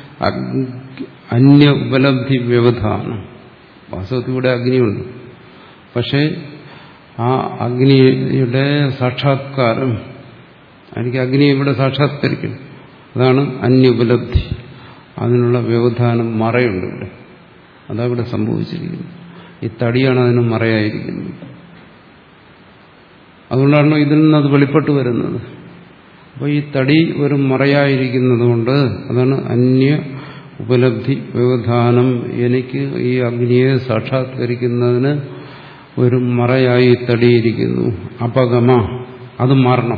A: അന്യ ഉപലബ്ധി വ്യവധാനം. വാസ്തവത്തിൽ ഇവിടെ അഗ്നിയുണ്ട്, പക്ഷേ ആ അഗ്നിയുടെ സാക്ഷാത്കാരം, എനിക്ക് അഗ്നിയെ ഇവിടെ സാക്ഷാത്കരിക്കണം, അതാണ് അന്യ ഉപലബ്ധി. അതിനുള്ള വ്യവധാനം, മറയുണ്ട് ഇവിടെ. അതാ ഇവിടെ സംഭവിച്ചിരിക്കുന്നത്. ഈ തടിയാണ് അതിന് മറയായിരിക്കുന്നത്. അതുകൊണ്ടാണ് ഇതിൽ നിന്ന് അത് വെളിപ്പെട്ട് വരുന്നത്. അപ്പോൾ ഈ തടി ഒരു മറയായിരിക്കുന്നത് കൊണ്ട് അതാണ് അന്യ ഉപലബ്ധി വ്യവധാനം. എനിക്ക് ഈ അഗ്നിയെ സാക്ഷാത്കരിക്കുന്നതിന് ഒരു മറയായി തടിയിരിക്കുന്നു. അപഗമ, അത് മാറണം.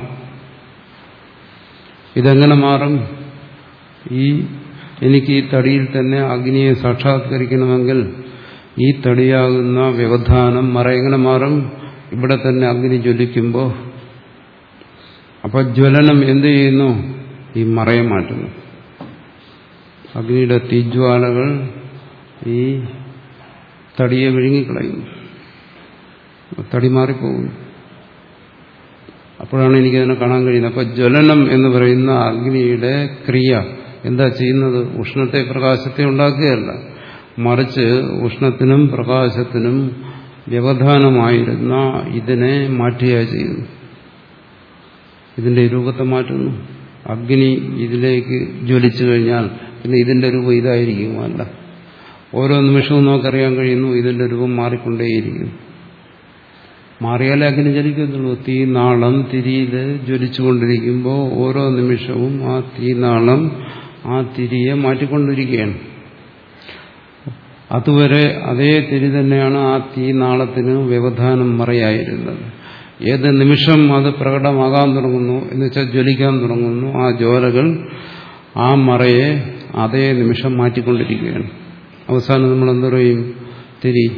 A: ഇതെങ്ങനെ മാറും? ഈ എനിക്ക് ഈ തടിയിൽ തന്നെ അഗ്നിയെ സാക്ഷാത്കരിക്കണമെങ്കിൽ ഈ തടിയാകുന്ന വ്യവധാനം, മറ എങ്ങനെ മാറും? ഇവിടെ തന്നെ അഗ്നി ജ്വലിക്കുമ്പോൾ, അപ്പൊ ജ്വലനം എന്ത് ചെയ്യുന്നു? ഈ മറയെ മാറ്റുന്നു. അഗ്നിയുടെ തീജ്വാലകൾ ഈ തടിയെ വിഴുങ്ങിക്കളയുന്നു, തടി മാറിപ്പോകുന്നു. അപ്പോഴാണ് എനിക്കതിനെ കാണാൻ കഴിയുന്നത്. അപ്പൊ ജ്വലനം എന്ന് പറയുന്ന അഗ്നിയുടെ ക്രിയ എന്താ ചെയ്യുന്നത്? ഉഷ്ണത്തെ പ്രകാശത്തെ ഉണ്ടാക്കുകയല്ല, മറിച്ച് ഉഷ്ണത്തിനും പ്രകാശത്തിനും വ്യവധാനമായിരുന്ന ഇതിനെ മാറ്റുകയാണ് ചെയ്യുന്നു. ഇതിന്റെ രൂപത്തെ മാറ്റുന്നു. അഗ്നി ഇതിലേക്ക് ജ്വലിച്ചു കഴിഞ്ഞാൽ പിന്നെ ഇതിന്റെ രൂപം ഇതായിരിക്കുമല്ല. ഓരോ നിമിഷവും നമുക്കറിയാൻ കഴിയുന്നു ഇതിന്റെ രൂപം മാറിക്കൊണ്ടേയിരിക്കുന്നു. മാറിയാലേ അഗ്നി ജ്വലിക്കത്തുള്ളൂ. തീനാളം തിരിയിൽ ജ്വലിച്ചുകൊണ്ടിരിക്കുമ്പോൾ ഓരോ നിമിഷവും ആ തീനാളം ആ തിരിയെ മാറ്റിക്കൊണ്ടിരിക്കുകയാണ്. അതുവരെ അതേ തിരി തന്നെയാണ് ആ തീനാളത്തിന് വ്യവധാനം മറയായിരുന്നത്. ഏത് നിമിഷം അത് പ്രകടമാകാൻ തുടങ്ങുന്നു എന്ന് വെച്ചാൽ ജ്വലിക്കാൻ തുടങ്ങുന്നു, ആ ജ്വാലകൾ ആ മറയെ അതേ നിമിഷം മാറ്റിക്കൊണ്ടിരിക്കുകയാണ്. അവസാനം നമ്മൾ എന്ത് പറയും? തിരി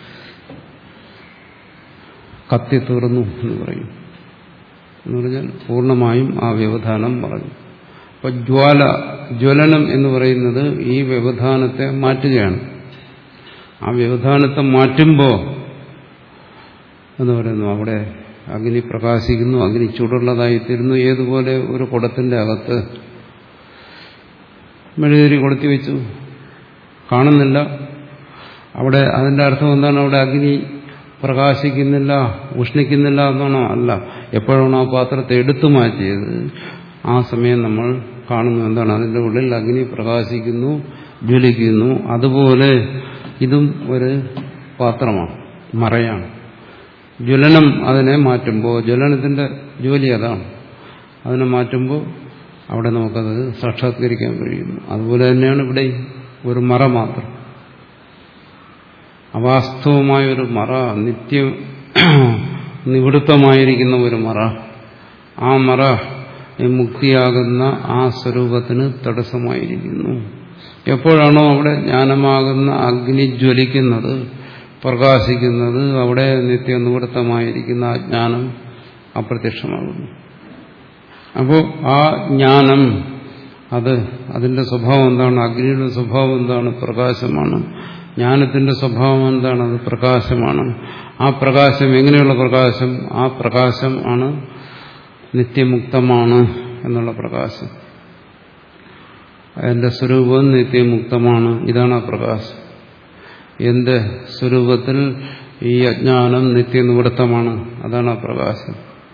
A: കത്തി തീർന്നു എന്ന് പറയും. എന്ന് പറഞ്ഞാൽ പൂർണ്ണമായും ആ വ്യവധാനം പറഞ്ഞു. അപ്പൊ ജ്വാല, ജ്വലനം എന്ന് പറയുന്നത് ഈ വ്യവധാനത്തെ മാറ്റുകയാണ്. ആ വ്യവധാനത്തെ മാറ്റുമ്പോൾ എന്ന് പറയുന്നു അവിടെ അഗ്നി പ്രകാശിക്കുന്നു, അഗ്നി ചൂടുള്ളതായിത്തീരുന്നു. ഏതുപോലെ ഒരു കുടത്തിന്റെ അകത്ത് മെഴുകുതിരി കൊളുത്തി വെച്ചു, കാണുന്നില്ല. അവിടെ അതിന്റെ അർത്ഥം എന്താണ്? അവിടെ അഗ്നി പ്രകാശിക്കുന്നില്ല, ഉഷ്ണിക്കുന്നില്ല എന്നാണോ? അല്ല. എപ്പോഴാണോ ആ പാത്രത്തെ എടുത്തു മാറ്റിയത് ആ സമയം നമ്മൾ കാണുന്നു എന്താണ്? അതിന്റെ ഉള്ളിൽ അഗ്നി പ്രകാശിക്കുന്നു, ജ്വലിക്കുന്നു. അതുപോലെ ഇതും ഒരു പാത്രമാണ്, മറയാണ്. ജ്വലനം അതിനെ മാറ്റുമ്പോൾ, ജ്വലനത്തിന്റെ ജോലി അതാണ്, അതിനെ മാറ്റുമ്പോൾ അവിടെ നമുക്കത് സാക്ഷാത്കരിക്കാൻ കഴിയുന്നു. അതുപോലെ തന്നെയാണ് ഇവിടെ ഒരു മറ മാത്രം, അവാസ്തവമായൊരു മറ, നിത്യം നിവൃത്തമായിരിക്കുന്ന ഒരു മറ. ആ മറ മുക്തിയാകുന്ന ആ സ്വരൂപത്തിന് തടസ്സമായിരിക്കുന്നു. എപ്പോഴാണോ അവിടെ ജ്ഞാനമാകുന്ന അഗ്നി ജ്വലിക്കുന്നത്, പ്രകാശിക്കുന്നത്, അവിടെ നിത്യനിവൃത്തമായിരിക്കുന്ന ആ ജ്ഞാനം അപ്രത്യക്ഷമാകുന്നു. അപ്പോൾ ആ ജ്ഞാനം, അത് അതിന്റെ സ്വഭാവം എന്താണ്? അഗ്നിയുടെ സ്വഭാവം എന്താണ്? പ്രകാശമാണ്. ജ്ഞാനത്തിന്റെ സ്വഭാവം എന്താണ്? അത് പ്രകാശമാണ്. ആ പ്രകാശം എങ്ങനെയുള്ള പ്രകാശം? ആ പ്രകാശം ആണ് നിത്യമുക്തമാണ് എന്നുള്ള പ്രകാശം. എന്റെ സ്വരൂപം നിത്യമുക്തമാണ്, ഇതാണ് ആ പ്രകാശം. എന്റെ സ്വരൂപത്തിൽ ഈ അജ്ഞാനം നിത്യനിവൃത്തമാണ്, അതാണ് ആ പ്രകാശം.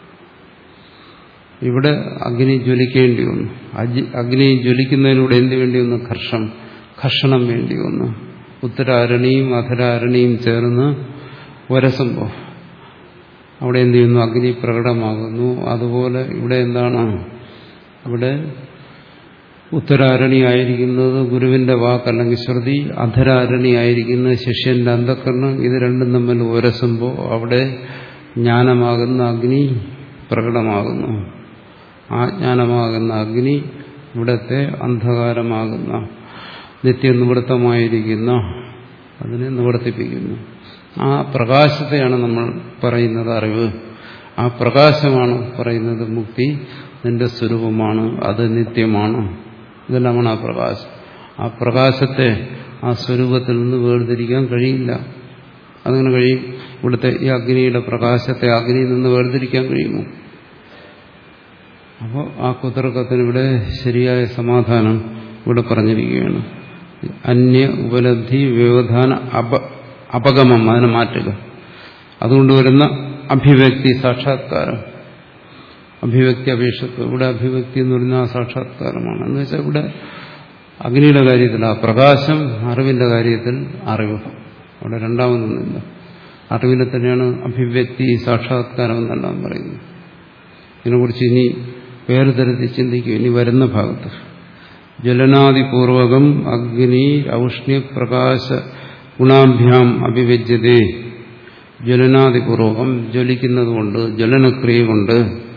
A: ഇവിടെ അഗ്നി ജ്വലിക്കേണ്ടി വന്നു. അഗ്നി ജ്വലിക്കുന്നതിലൂടെ എന്ത് വേണ്ടി വന്നു? ഘർഷം ഘർഷണം വേണ്ടി വന്നു. ഉത്തരാരണിയും അധരാരണിയും ചേർന്ന് വരസുമ്പോൾ അവിടെ എന്ത് ചെയ്യുന്നു? അഗ്നി പ്രകടമാകുന്നു. അതുപോലെ ഇവിടെ എന്താണ്? ഇവിടെ ഉത്തരാരണിയായിരിക്കുന്നത് ഗുരുവിന്റെ വാക്ക് അല്ലെങ്കിൽ ശ്രുതി, അധരാരണിയായിരിക്കുന്നത് ശിഷ്യന്റെ അന്ധകരണം. ഇത് രണ്ടും തമ്മിൽ ഉരസുമ്പോൾ അവിടെ ജ്ഞാനമാകുന്ന അഗ്നി പ്രകടമാകുന്നു. ആ ജ്ഞാനമാകുന്ന അഗ്നി ഇവിടത്തെ അന്ധകാരമാകുന്ന നിത്യനിവൃത്തമായിരിക്കുന്ന അതിനെ നിവർത്തിപ്പിക്കുന്നു. ആ പ്രകാശത്തെയാണ് നമ്മൾ പറയുന്നത് അറിവ്. ആ പ്രകാശമാണ് പറയുന്നത് മുക്തി. നിന്റെ സ്വരൂപമാണ്, അത് നിത്യമാണ്. ഇതെല്ലാമാണ് ആ പ്രകാശം. ആ പ്രകാശത്തെ ആ സ്വരൂപത്തിൽ നിന്ന് വേർതിരിക്കാൻ കഴിയില്ല. അതങ്ങനെ കഴിയും? ഇവിടുത്തെ ഈ അഗ്നിയുടെ പ്രകാശത്തെ അഗ്നിയിൽ നിന്ന് വേർതിരിക്കാൻ കഴിയുമോ? അപ്പോൾ ആ കുതർക്കത്തിന് ഇവിടെ ശരിയായ സമാധാനം ഇവിടെ പറഞ്ഞിരിക്കുകയാണ്. അന്യ ഉപലബ്ധി വ്യവധാന അപ അപഗമം അതിനെ മാറ്റുക. അതുകൊണ്ട് വരുന്ന അഭിവ്യക്തി സാക്ഷാത്കാരം. അഭിവ്യക്തി അപേക്ഷത്വം. ഇവിടെ അഭിവ്യക്തി എന്ന് പറയുന്ന ആ സാക്ഷാത്കാരമാണ്. എന്ന് വെച്ചാൽ ഇവിടെ അഗ്നിയുടെ കാര്യത്തിൽ ആ പ്രകാശം, അറിവിന്റെ കാര്യത്തിൽ അറിവ്. അവിടെ രണ്ടാമതൊന്നുമില്ല. അറിവിനെ തന്നെയാണ് അഭിവ്യക്തി സാക്ഷാത്കാരം എന്നെല്ലാം പറയുന്നത്. ഇതിനെക്കുറിച്ച് ഇനി വേറെ തരത്തിൽ ചിന്തിക്കും ഇനി വരുന്ന ഭാഗത്ത്. ജ്വലനാദിപൂർവകം അഗ്നി ഔഷ്ണ്യ പ്രകാശ ഗുണാഭ്യാം അഭിവ്യജ്യതേ. ജ്വലനാദിപൂർവകം ജ്വലിക്കുന്നതുകൊണ്ട്, ജ്വലനക്രിയ കൊണ്ട്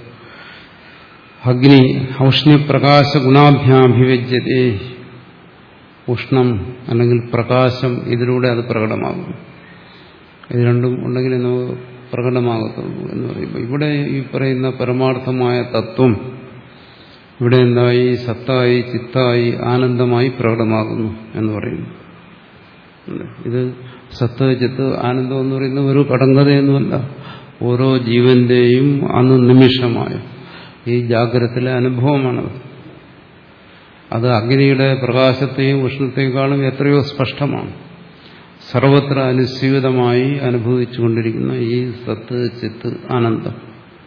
A: അഗ്നി ഔഷ്ണ്യപ്രകാശ ഗുണാഭ്യാം അഭിവ്യജ്യതേ. ഉഷ്ണം അല്ലെങ്കിൽ പ്രകാശം, ഇതിലൂടെ അത് പ്രകടമാകും. ഇത് രണ്ടും ഉണ്ടെങ്കിൽ നമുക്ക് പ്രകടമാകത്തുള്ളൂ എന്ന് പറയുമ്പോൾ ഇവിടെ ഈ പറയുന്ന പരമാർത്ഥമായ തത്വം ഇവിടെ എന്തായി? സത്തായി, ചിത്തായി, ആനന്ദമായി പ്രകടമാകുന്നു എന്ന് പറയുന്നു. ഇത് സത്ത്, ചിത്ത്, ആനന്ദം എന്ന് പറയുന്ന ഒരു കടങ്കഥയൊന്നുമല്ല. ഓരോ ജീവന്റെയും അന്ന് നിമിഷമായ ഈ ജാഗ്രതത്തിലെ അനുഭവമാണത്. അത് അഗ്നിയുടെ പ്രകാശത്തെയും ഉഷ്ണത്തെക്കാളും എത്രയോ സ്പഷ്ടമാണ്. സർവത്ര അനുസ്യൂതമായി അനുഭവിച്ചുകൊണ്ടിരിക്കുന്ന ഈ സത്ത്, ചിത്ത്, ആനന്ദം.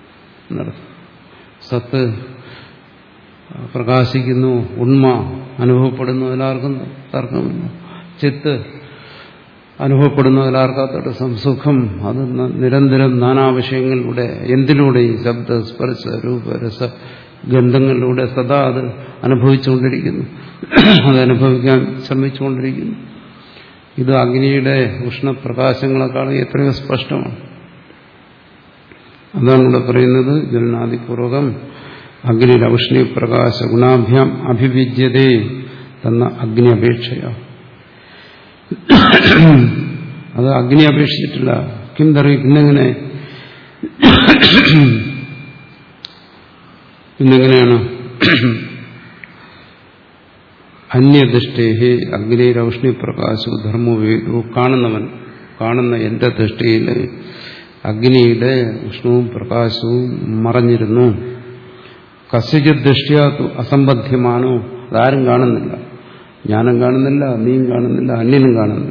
A: സത്ത് പ്രകാശിക്കുന്നു, ഉണ്മ അനുഭവപ്പെടുന്നു, എല്ലാവർക്കും തർക്കമില്ല. ചിത്ത് അനുഭവപ്പെടുന്നു, എല്ലാവർക്കാത്തോട്ട് സംസുഖം. അത് നിരന്തരം നാനാ വിഷയങ്ങളിലൂടെ, എന്തിലൂടെയും ശബ്ദ, സ്പർശ, രൂപ, രസ, ഗന്ധങ്ങളിലൂടെ സദാ അത് അനുഭവിച്ചുകൊണ്ടിരിക്കുന്നു. അത് അനുഭവിക്കാൻ ശ്രമിച്ചുകൊണ്ടിരിക്കുന്നു. ഇത് അഗ്നിയുടെ ഉഷ്ണപ്രകാശങ്ങളെക്കാളും എത്രയോ സ്പഷ്ടമാണ്. അതാണ് ഇവിടെ പറയുന്നത്. ജ്വലനാദിപൂർവകം അഗ്നിയുടെ ഔഷ്ണ്യപ്രകാശ ഗുണാഭ്യാം അഭിവിജ്യതേ തന്ന അഗ്നി അപേക്ഷയ. അത് അഗ്നി അപേക്ഷിച്ചിട്ടില്ല. കിം തറി പിന്നെങ്ങനെ പിന്നെങ്ങനെയാണ്? അന്യദൃഷ്ടേഹി അഗ്നിരൗഷ്ണ്യപ്രകാശോ ധർമ്മോ വേദോ. കാണുന്നവൻ, കാണുന്ന എന്റെ ദൃഷ്ടിയിൽ അഗ്നിയുടെ ഉഷ്ണവും പ്രകാശവും മറഞ്ഞിരുന്നു. കസ്യചിത് ദൃഷ്ട്യാ അസംബദ്ധ്യമാണോ. അതാരും കാണുന്നില്ല. ഞാനും കാണുന്നില്ല, നീയും കാണുന്നില്ല, അന്യനും കാണുന്നില്ല.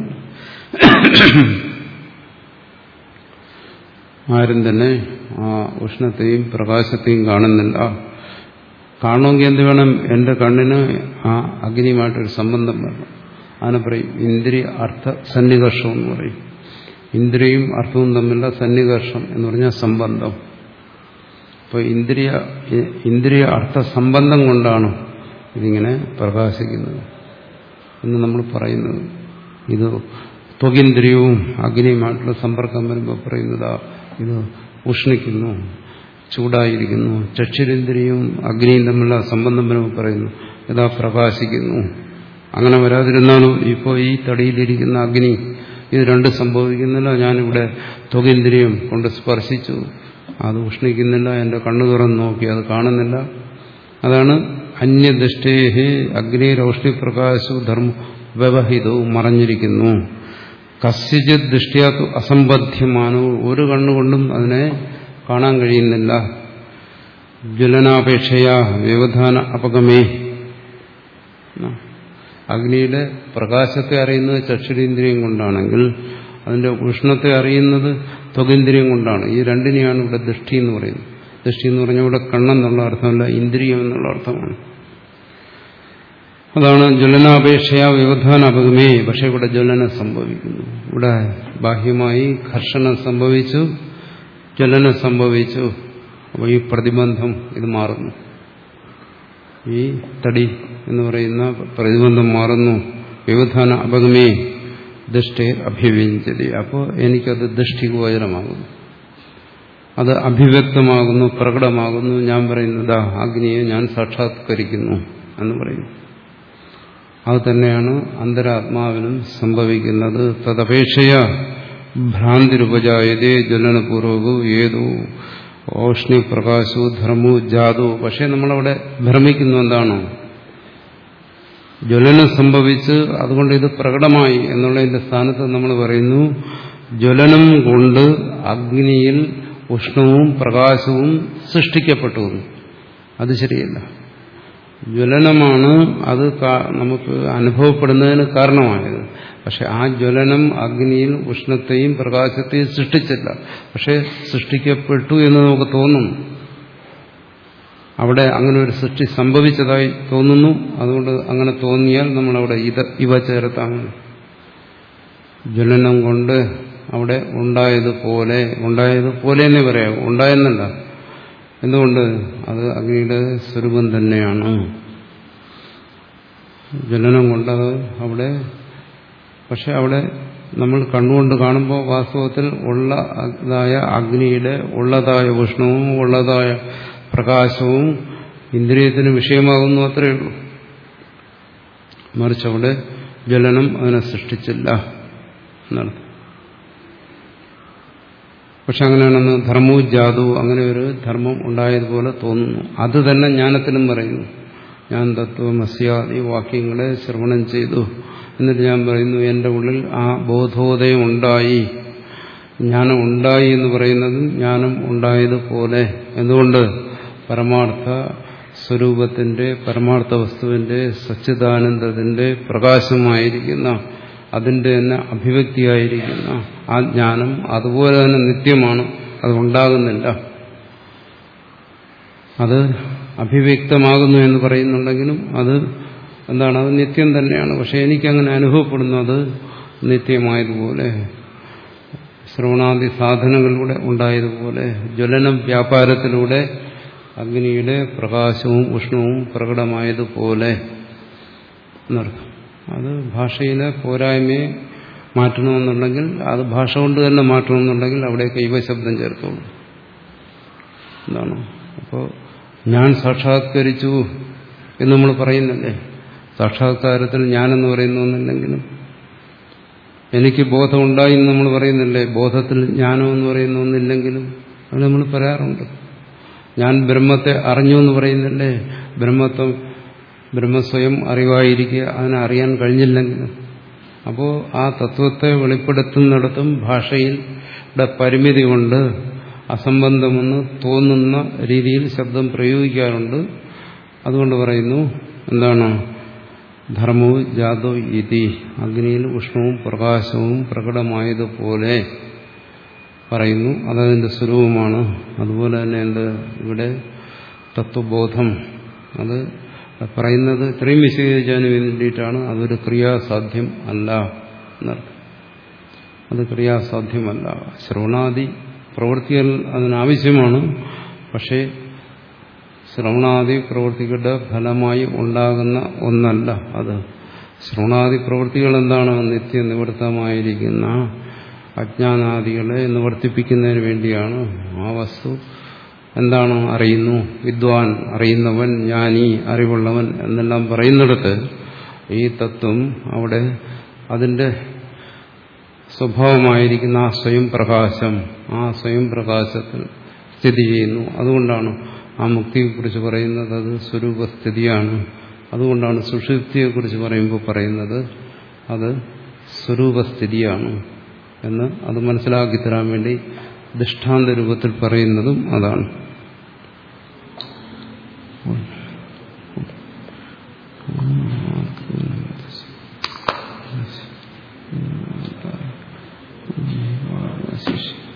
A: ആരും തന്നെ ആ ഉഷ്ണത്തെയും പ്രകാശത്തെയും കാണുന്നില്ല. കാണുമെങ്കിൽ എന്ത് വേണം? എന്റെ കണ്ണിന് ആ അഗ്നിയുമായിട്ടൊരു സംബന്ധം വേണം. അതിനെ പറയും ഇന്ദ്രിയ അർത്ഥ സന്നികർഷം എന്ന് പറയും. ഇന്ദ്രിയയും അർത്ഥവും തമ്മിലുള്ള സന്നികർഷം എന്ന് പറഞ്ഞാൽ സംബന്ധം. അപ്പോൾ ഇന്ദ്രിയ ഇന്ദ്രിയ അർത്ഥ സംബന്ധം കൊണ്ടാണ് ഇതിങ്ങനെ പ്രകാശിക്കുന്നത് എന്ന് നമ്മൾ പറയുന്നത്. ഇത് ത്വകിന്ദ്രിയവും അഗ്നിയുമായിട്ടുള്ള സമ്പർക്കം വരുമ്പോൾ പറയുന്നതാ ഇത് ഉഷ്ണിക്കുന്നു, ചൂടായിരിക്കുന്നു. ചക്ഷുരേന്ദ്രിയവും അഗ്നിയും തമ്മിലുള്ള സംബന്ധം വരുമ്പോൾ പറയുന്നു ഇതാ പ്രകാശിക്കുന്നു. അങ്ങനെ വരാതിരുന്നാലും ഇപ്പോൾ ഈ തടിയിലിരിക്കുന്ന അഗ്നി ഇത് രണ്ടും സംഭവിക്കുന്നില്ല. ഞാനിവിടെ ത്വകിന്ദ്രിയം കൊണ്ട് സ്പർശിച്ചു, അത് ഉഷ്ണിക്കുന്നില്ല. എൻ്റെ കണ്ണു തുറന്ന് നോക്കി, അത് കാണുന്നില്ല. അതാണ് അന്യദൃഷ്ടേഹി അഗ്നിരൗഷ്ണ്യപ്രകാശവും ധർമ്മ വ്യവഹിതവും മറഞ്ഞിരിക്കുന്നു. കസ്യചിത് ദൃഷ്ട്യാത്തു അസംബദ്ധ്യമാനോ. ഒരു കണ്ണുകൊണ്ടും അതിനെ കാണാൻ കഴിയുന്നില്ല. ജ്വലനാപേക്ഷയാ വ്യവധാന അപഗമേ. അഗ്നിയുടെ പ്രകാശത്തെ അറിയുന്നത് ചക്ഷുരേന്ദ്രിയം കൊണ്ടാണെങ്കിൽ അതിന്റെ ഉഷ്ണത്തെ അറിയുന്നത് ത്വകേന്ദ്രിയം കൊണ്ടാണ്. ഈ രണ്ടിനെയാണ് ഇവിടെ ദൃഷ്ടി എന്ന് പറയുന്നത്. ദൃഷ്ടി എന്ന് പറഞ്ഞാൽ ഇവിടെ കണ്ണെന്നുള്ള അർത്ഥമല്ല, ഇന്ദ്രിയം എന്നുള്ള അർത്ഥമാണ്. അതാണ് ജ്വലനാപേക്ഷയാ വ്യവധാന അപഗമേ. പക്ഷെ ഇവിടെ ജ്വലനം സംഭവിക്കുന്നു. ഇവിടെ ബാഹ്യമായി ഘർഷണം സംഭവിച്ചു, ജ്വലനം സംഭവിച്ചു. അപ്പോൾ ഈ പ്രതിബന്ധം ഇത് മാറുന്നു. ഈ തടി എന്ന് പറയുന്ന പ്രതിബന്ധം മാറുന്നു. വ്യവധാന അപഗമേ ദൃഷ്ടി അഭിവ്യഞ്ജതി. അപ്പോൾ എനിക്കത് ദൃഷ്ടിഗോചരമാകുന്നു, അത് അഭിവ്യക്തമാകുന്നു, പ്രകടമാകുന്നു. ഞാൻ പറയുന്നത് അഗ്നിയെ ഞാൻ സാക്ഷാത്കരിക്കുന്നു എന്ന് പറയുന്നു. അത് തന്നെയാണ് അന്തരാത്മാവിനും സംഭവിക്കുന്നത്. തദപേക്ഷയ ഭ്രാന്തിരുപജായതേ ജ്വലനപൂർവകു ഏതു ഓഷ്ണ്യപ്രകാശോ ധർമ്മോ ജാതോ. പക്ഷെ നമ്മളവിടെ ഭ്രമിക്കുന്നു. എന്താണ് ജ്വലനം സംഭവിച്ച് അതുകൊണ്ട് ഇത് പ്രകടമായി എന്നുള്ളതിന്റെ സ്ഥാനത്ത് നമ്മൾ പറയുന്നു ജ്വലനം കൊണ്ട് അഗ്നിയിൽ ഉഷ്ണവും പ്രകാശവും സൃഷ്ടിക്കപ്പെട്ടു. അത് ശരിയല്ല. ജ്വലനമാണ് അത് നമുക്ക് അനുഭവപ്പെടുന്നതിന് കാരണമായത്. പക്ഷെ ആ ജ്വലനം അഗ്നിയിൽ ഉഷ്ണത്തെയും പ്രകാശത്തെയും സൃഷ്ടിച്ചില്ല. പക്ഷെ സൃഷ്ടിക്കപ്പെട്ടു എന്ന് നമുക്ക് തോന്നുന്നു. അവിടെ അങ്ങനെ ഒരു സൃഷ്ടി സംഭവിച്ചതായി തോന്നുന്നു. അതുകൊണ്ട് അങ്ങനെ തോന്നിയാൽ നമ്മളവിടെ ഇത് ഇവ ചേർത്താണ്. ജ്വലനം കൊണ്ട് അവിടെ ഉണ്ടായതുപോലെ ഉണ്ടായതുപോലെ എന്നേ പറയാം, ഉണ്ടായെന്നല്ല. എന്തുകൊണ്ട്? അത് അഗ്നിയുടെ സ്വരൂപം തന്നെയാണ്. ജ്വലനം കൊണ്ടത് അവിടെ, പക്ഷെ അവിടെ നമ്മൾ കണ്ണുകൊണ്ട് കാണുമ്പോൾ വാസ്തവത്തിൽ ഉള്ളതായ അഗ്നിയുടെ ഉള്ളതായ ഉഷ്ണവും ഉള്ളതായ പ്രകാശവും ഇന്ദ്രിയത്തിന് വിഷയമാകുന്നു, അത്രയേ ഉള്ളൂ. മറിച്ച് അവിടെ ജ്വലനം അതിനെ സൃഷ്ടിച്ചില്ല എന്നർത്ഥം. പക്ഷെ അങ്ങനെയാണെന്ന് ധർമ്മവും ജാതവും, അങ്ങനെ ഒരു ധർമ്മം ഉണ്ടായതുപോലെ തോന്നുന്നു. അത് തന്നെ ജ്ഞാനത്തിനും പറയുന്നു. ഞാൻ തത്വമസ്യാദി വാക്യങ്ങളെ ശ്രവണം ചെയ്തു, എന്നിട്ട് ഞാൻ പറയുന്നു എൻ്റെ ഉള്ളിൽ ആ ബോധോദയം ഉണ്ടായി. ജ്ഞാനം ഉണ്ടായി എന്ന് പറയുന്നതും ജ്ഞാനം ഉണ്ടായതുപോലെ. എന്തുകൊണ്ട്? പരമാർത്ഥ സ്വരൂപത്തിന്റെ, പരമാർത്ഥ വസ്തുവിന്റെ, സച്ചിദാനന്ദത്തിന്റെ പ്രകാശമായിരിക്കുന്ന, അതിന്റെ തന്നെ അഭിവ്യക്തിയായിരിക്കുന്ന ആ ജ്ഞാനം അതുപോലെ തന്നെ നിത്യമാണ്. അത് ഉണ്ടാകുന്നില്ല. അത് അഭിവ്യക്തമാകുന്നു എന്ന് പറയുന്നുണ്ടെങ്കിലും അത് എന്താണ്? അത് നിത്യം തന്നെയാണ്. പക്ഷെ എനിക്കങ്ങനെ അനുഭവപ്പെടുന്നത് നിത്യമായതുപോലെ, ശ്രവണാദി സാധനങ്ങളിലൂടെ ഉണ്ടായതുപോലെ, ജ്വലന വ്യാപാരത്തിലൂടെ അഗ്നിയുടെ പ്രകാശവും ഉഷ്ണവും പ്രകടമായതുപോലെ എന്നർത്ഥം. അത് ഭാഷയിലെ പോരായ്മയെ മാറ്റണമെന്നുണ്ടെങ്കിൽ, അത് ഭാഷ കൊണ്ട് തന്നെ മാറ്റണമെന്നുണ്ടെങ്കിൽ അവിടെയൊക്കെ ഇവ ശബ്ദം ചേർത്തോളൂ. എന്താണ്? അപ്പോൾ ഞാൻ സാക്ഷാത്കരിച്ചു എന്ന് നമ്മൾ പറയുന്നില്ലേ? സാക്ഷാത്കാരത്തിൽ ഞാനെന്ന് പറയുന്നൊന്നില്ലെങ്കിലും എനിക്ക് ബോധം ഉണ്ടായി എന്ന് നമ്മൾ പറയുന്നില്ലേ? ബോധത്തിൽ ജ്ഞാനം എന്ന് പറയുന്ന ഒന്നില്ലെങ്കിലും അത് നമ്മൾ പറയാറുണ്ട്. ഞാൻ ബ്രഹ്മത്തെ അറിഞ്ഞു എന്ന് പറയുന്നില്ലേ? ബ്രഹ്മത്വം ബ്രഹ്മസ്വയം അറിവായിരിക്കുക, അതിനെ അറിയാൻ കഴിഞ്ഞില്ലെങ്കിലും. അപ്പോൾ ആ തത്വത്തെ വെളിപ്പെടുത്തുന്നിടത്തും ഭാഷയുടെ പരിമിതി കൊണ്ട് അസംബന്ധമെന്ന് തോന്നുന്ന രീതിയിൽ ശബ്ദം പ്രയോഗിക്കാറുണ്ട്. അതുകൊണ്ട് പറയുന്നു എന്താണ്? ധർമ്മവും ജാതോ ഇതി, അഗ്നിയിൽ ഉഷ്ണവും പ്രകാശവും പ്രകടമായതുപോലെ പറയുന്നു. അതതിന്റെ സ്വരൂപമാണ്. അതുപോലെ തന്നെ എന്ത് ഇവിടെ തത്വബോധം, അത് പറയുന്നത് ഇത്രയും വിശദീകരിക്കാൻ വേണ്ടിയിട്ടാണ്. അതൊരു ക്രിയാസാധ്യം അല്ല എന്നർത്ഥം. അത് ക്രിയാസാധ്യമല്ല. ശ്രവണാദി പ്രവൃത്തികൾ അതിനാവശ്യമാണ്. പക്ഷേ ശ്രവണാദി പ്രവൃത്തികളുടെ ഫലമായി ഉണ്ടാകുന്ന ഒന്നല്ല അത്. ശ്രവണാദി പ്രവൃത്തികൾ എന്താണ്? നിത്യനിവൃത്തമായിരിക്കുന്ന അജ്ഞാനാദികളെ നിവർത്തിപ്പിക്കുന്നതിന് വേണ്ടിയാണ്. ആ വസ്തു എന്താണ്? അറിയുന്നു, വിദ്വാൻ, അറിയുന്നവൻ, ജ്ഞാനി, അറിവുള്ളവൻ എന്നെല്ലാം പറയുന്നിടത്ത് ഈ തത്വം അവിടെ അതിന്റെ സ്വഭാവമായിരിക്കുന്ന ആ സ്വയം പ്രകാശം, ആ സ്വയം പ്രകാശത്തിൽ സ്ഥിതി ചെയ്യുന്നു. അതുകൊണ്ടാണ് ആ മുക്തിയെക്കുറിച്ച് പറയുന്നത് അത് സ്വരൂപസ്ഥിതിയാണ്. അതുകൊണ്ടാണ് സുഷുപ്തിയെക്കുറിച്ച് പറയുമ്പോൾ പറയുന്നത് അത് സ്വരൂപസ്ഥിതിയാണ് എന്ന് അത് മനസ്സിലാക്കി തരാൻ വേണ്ടി ദൃഷ്ടാന്ത രൂപത്തിൽ പറയുന്നതും അതാണ്. ശിഷ്യ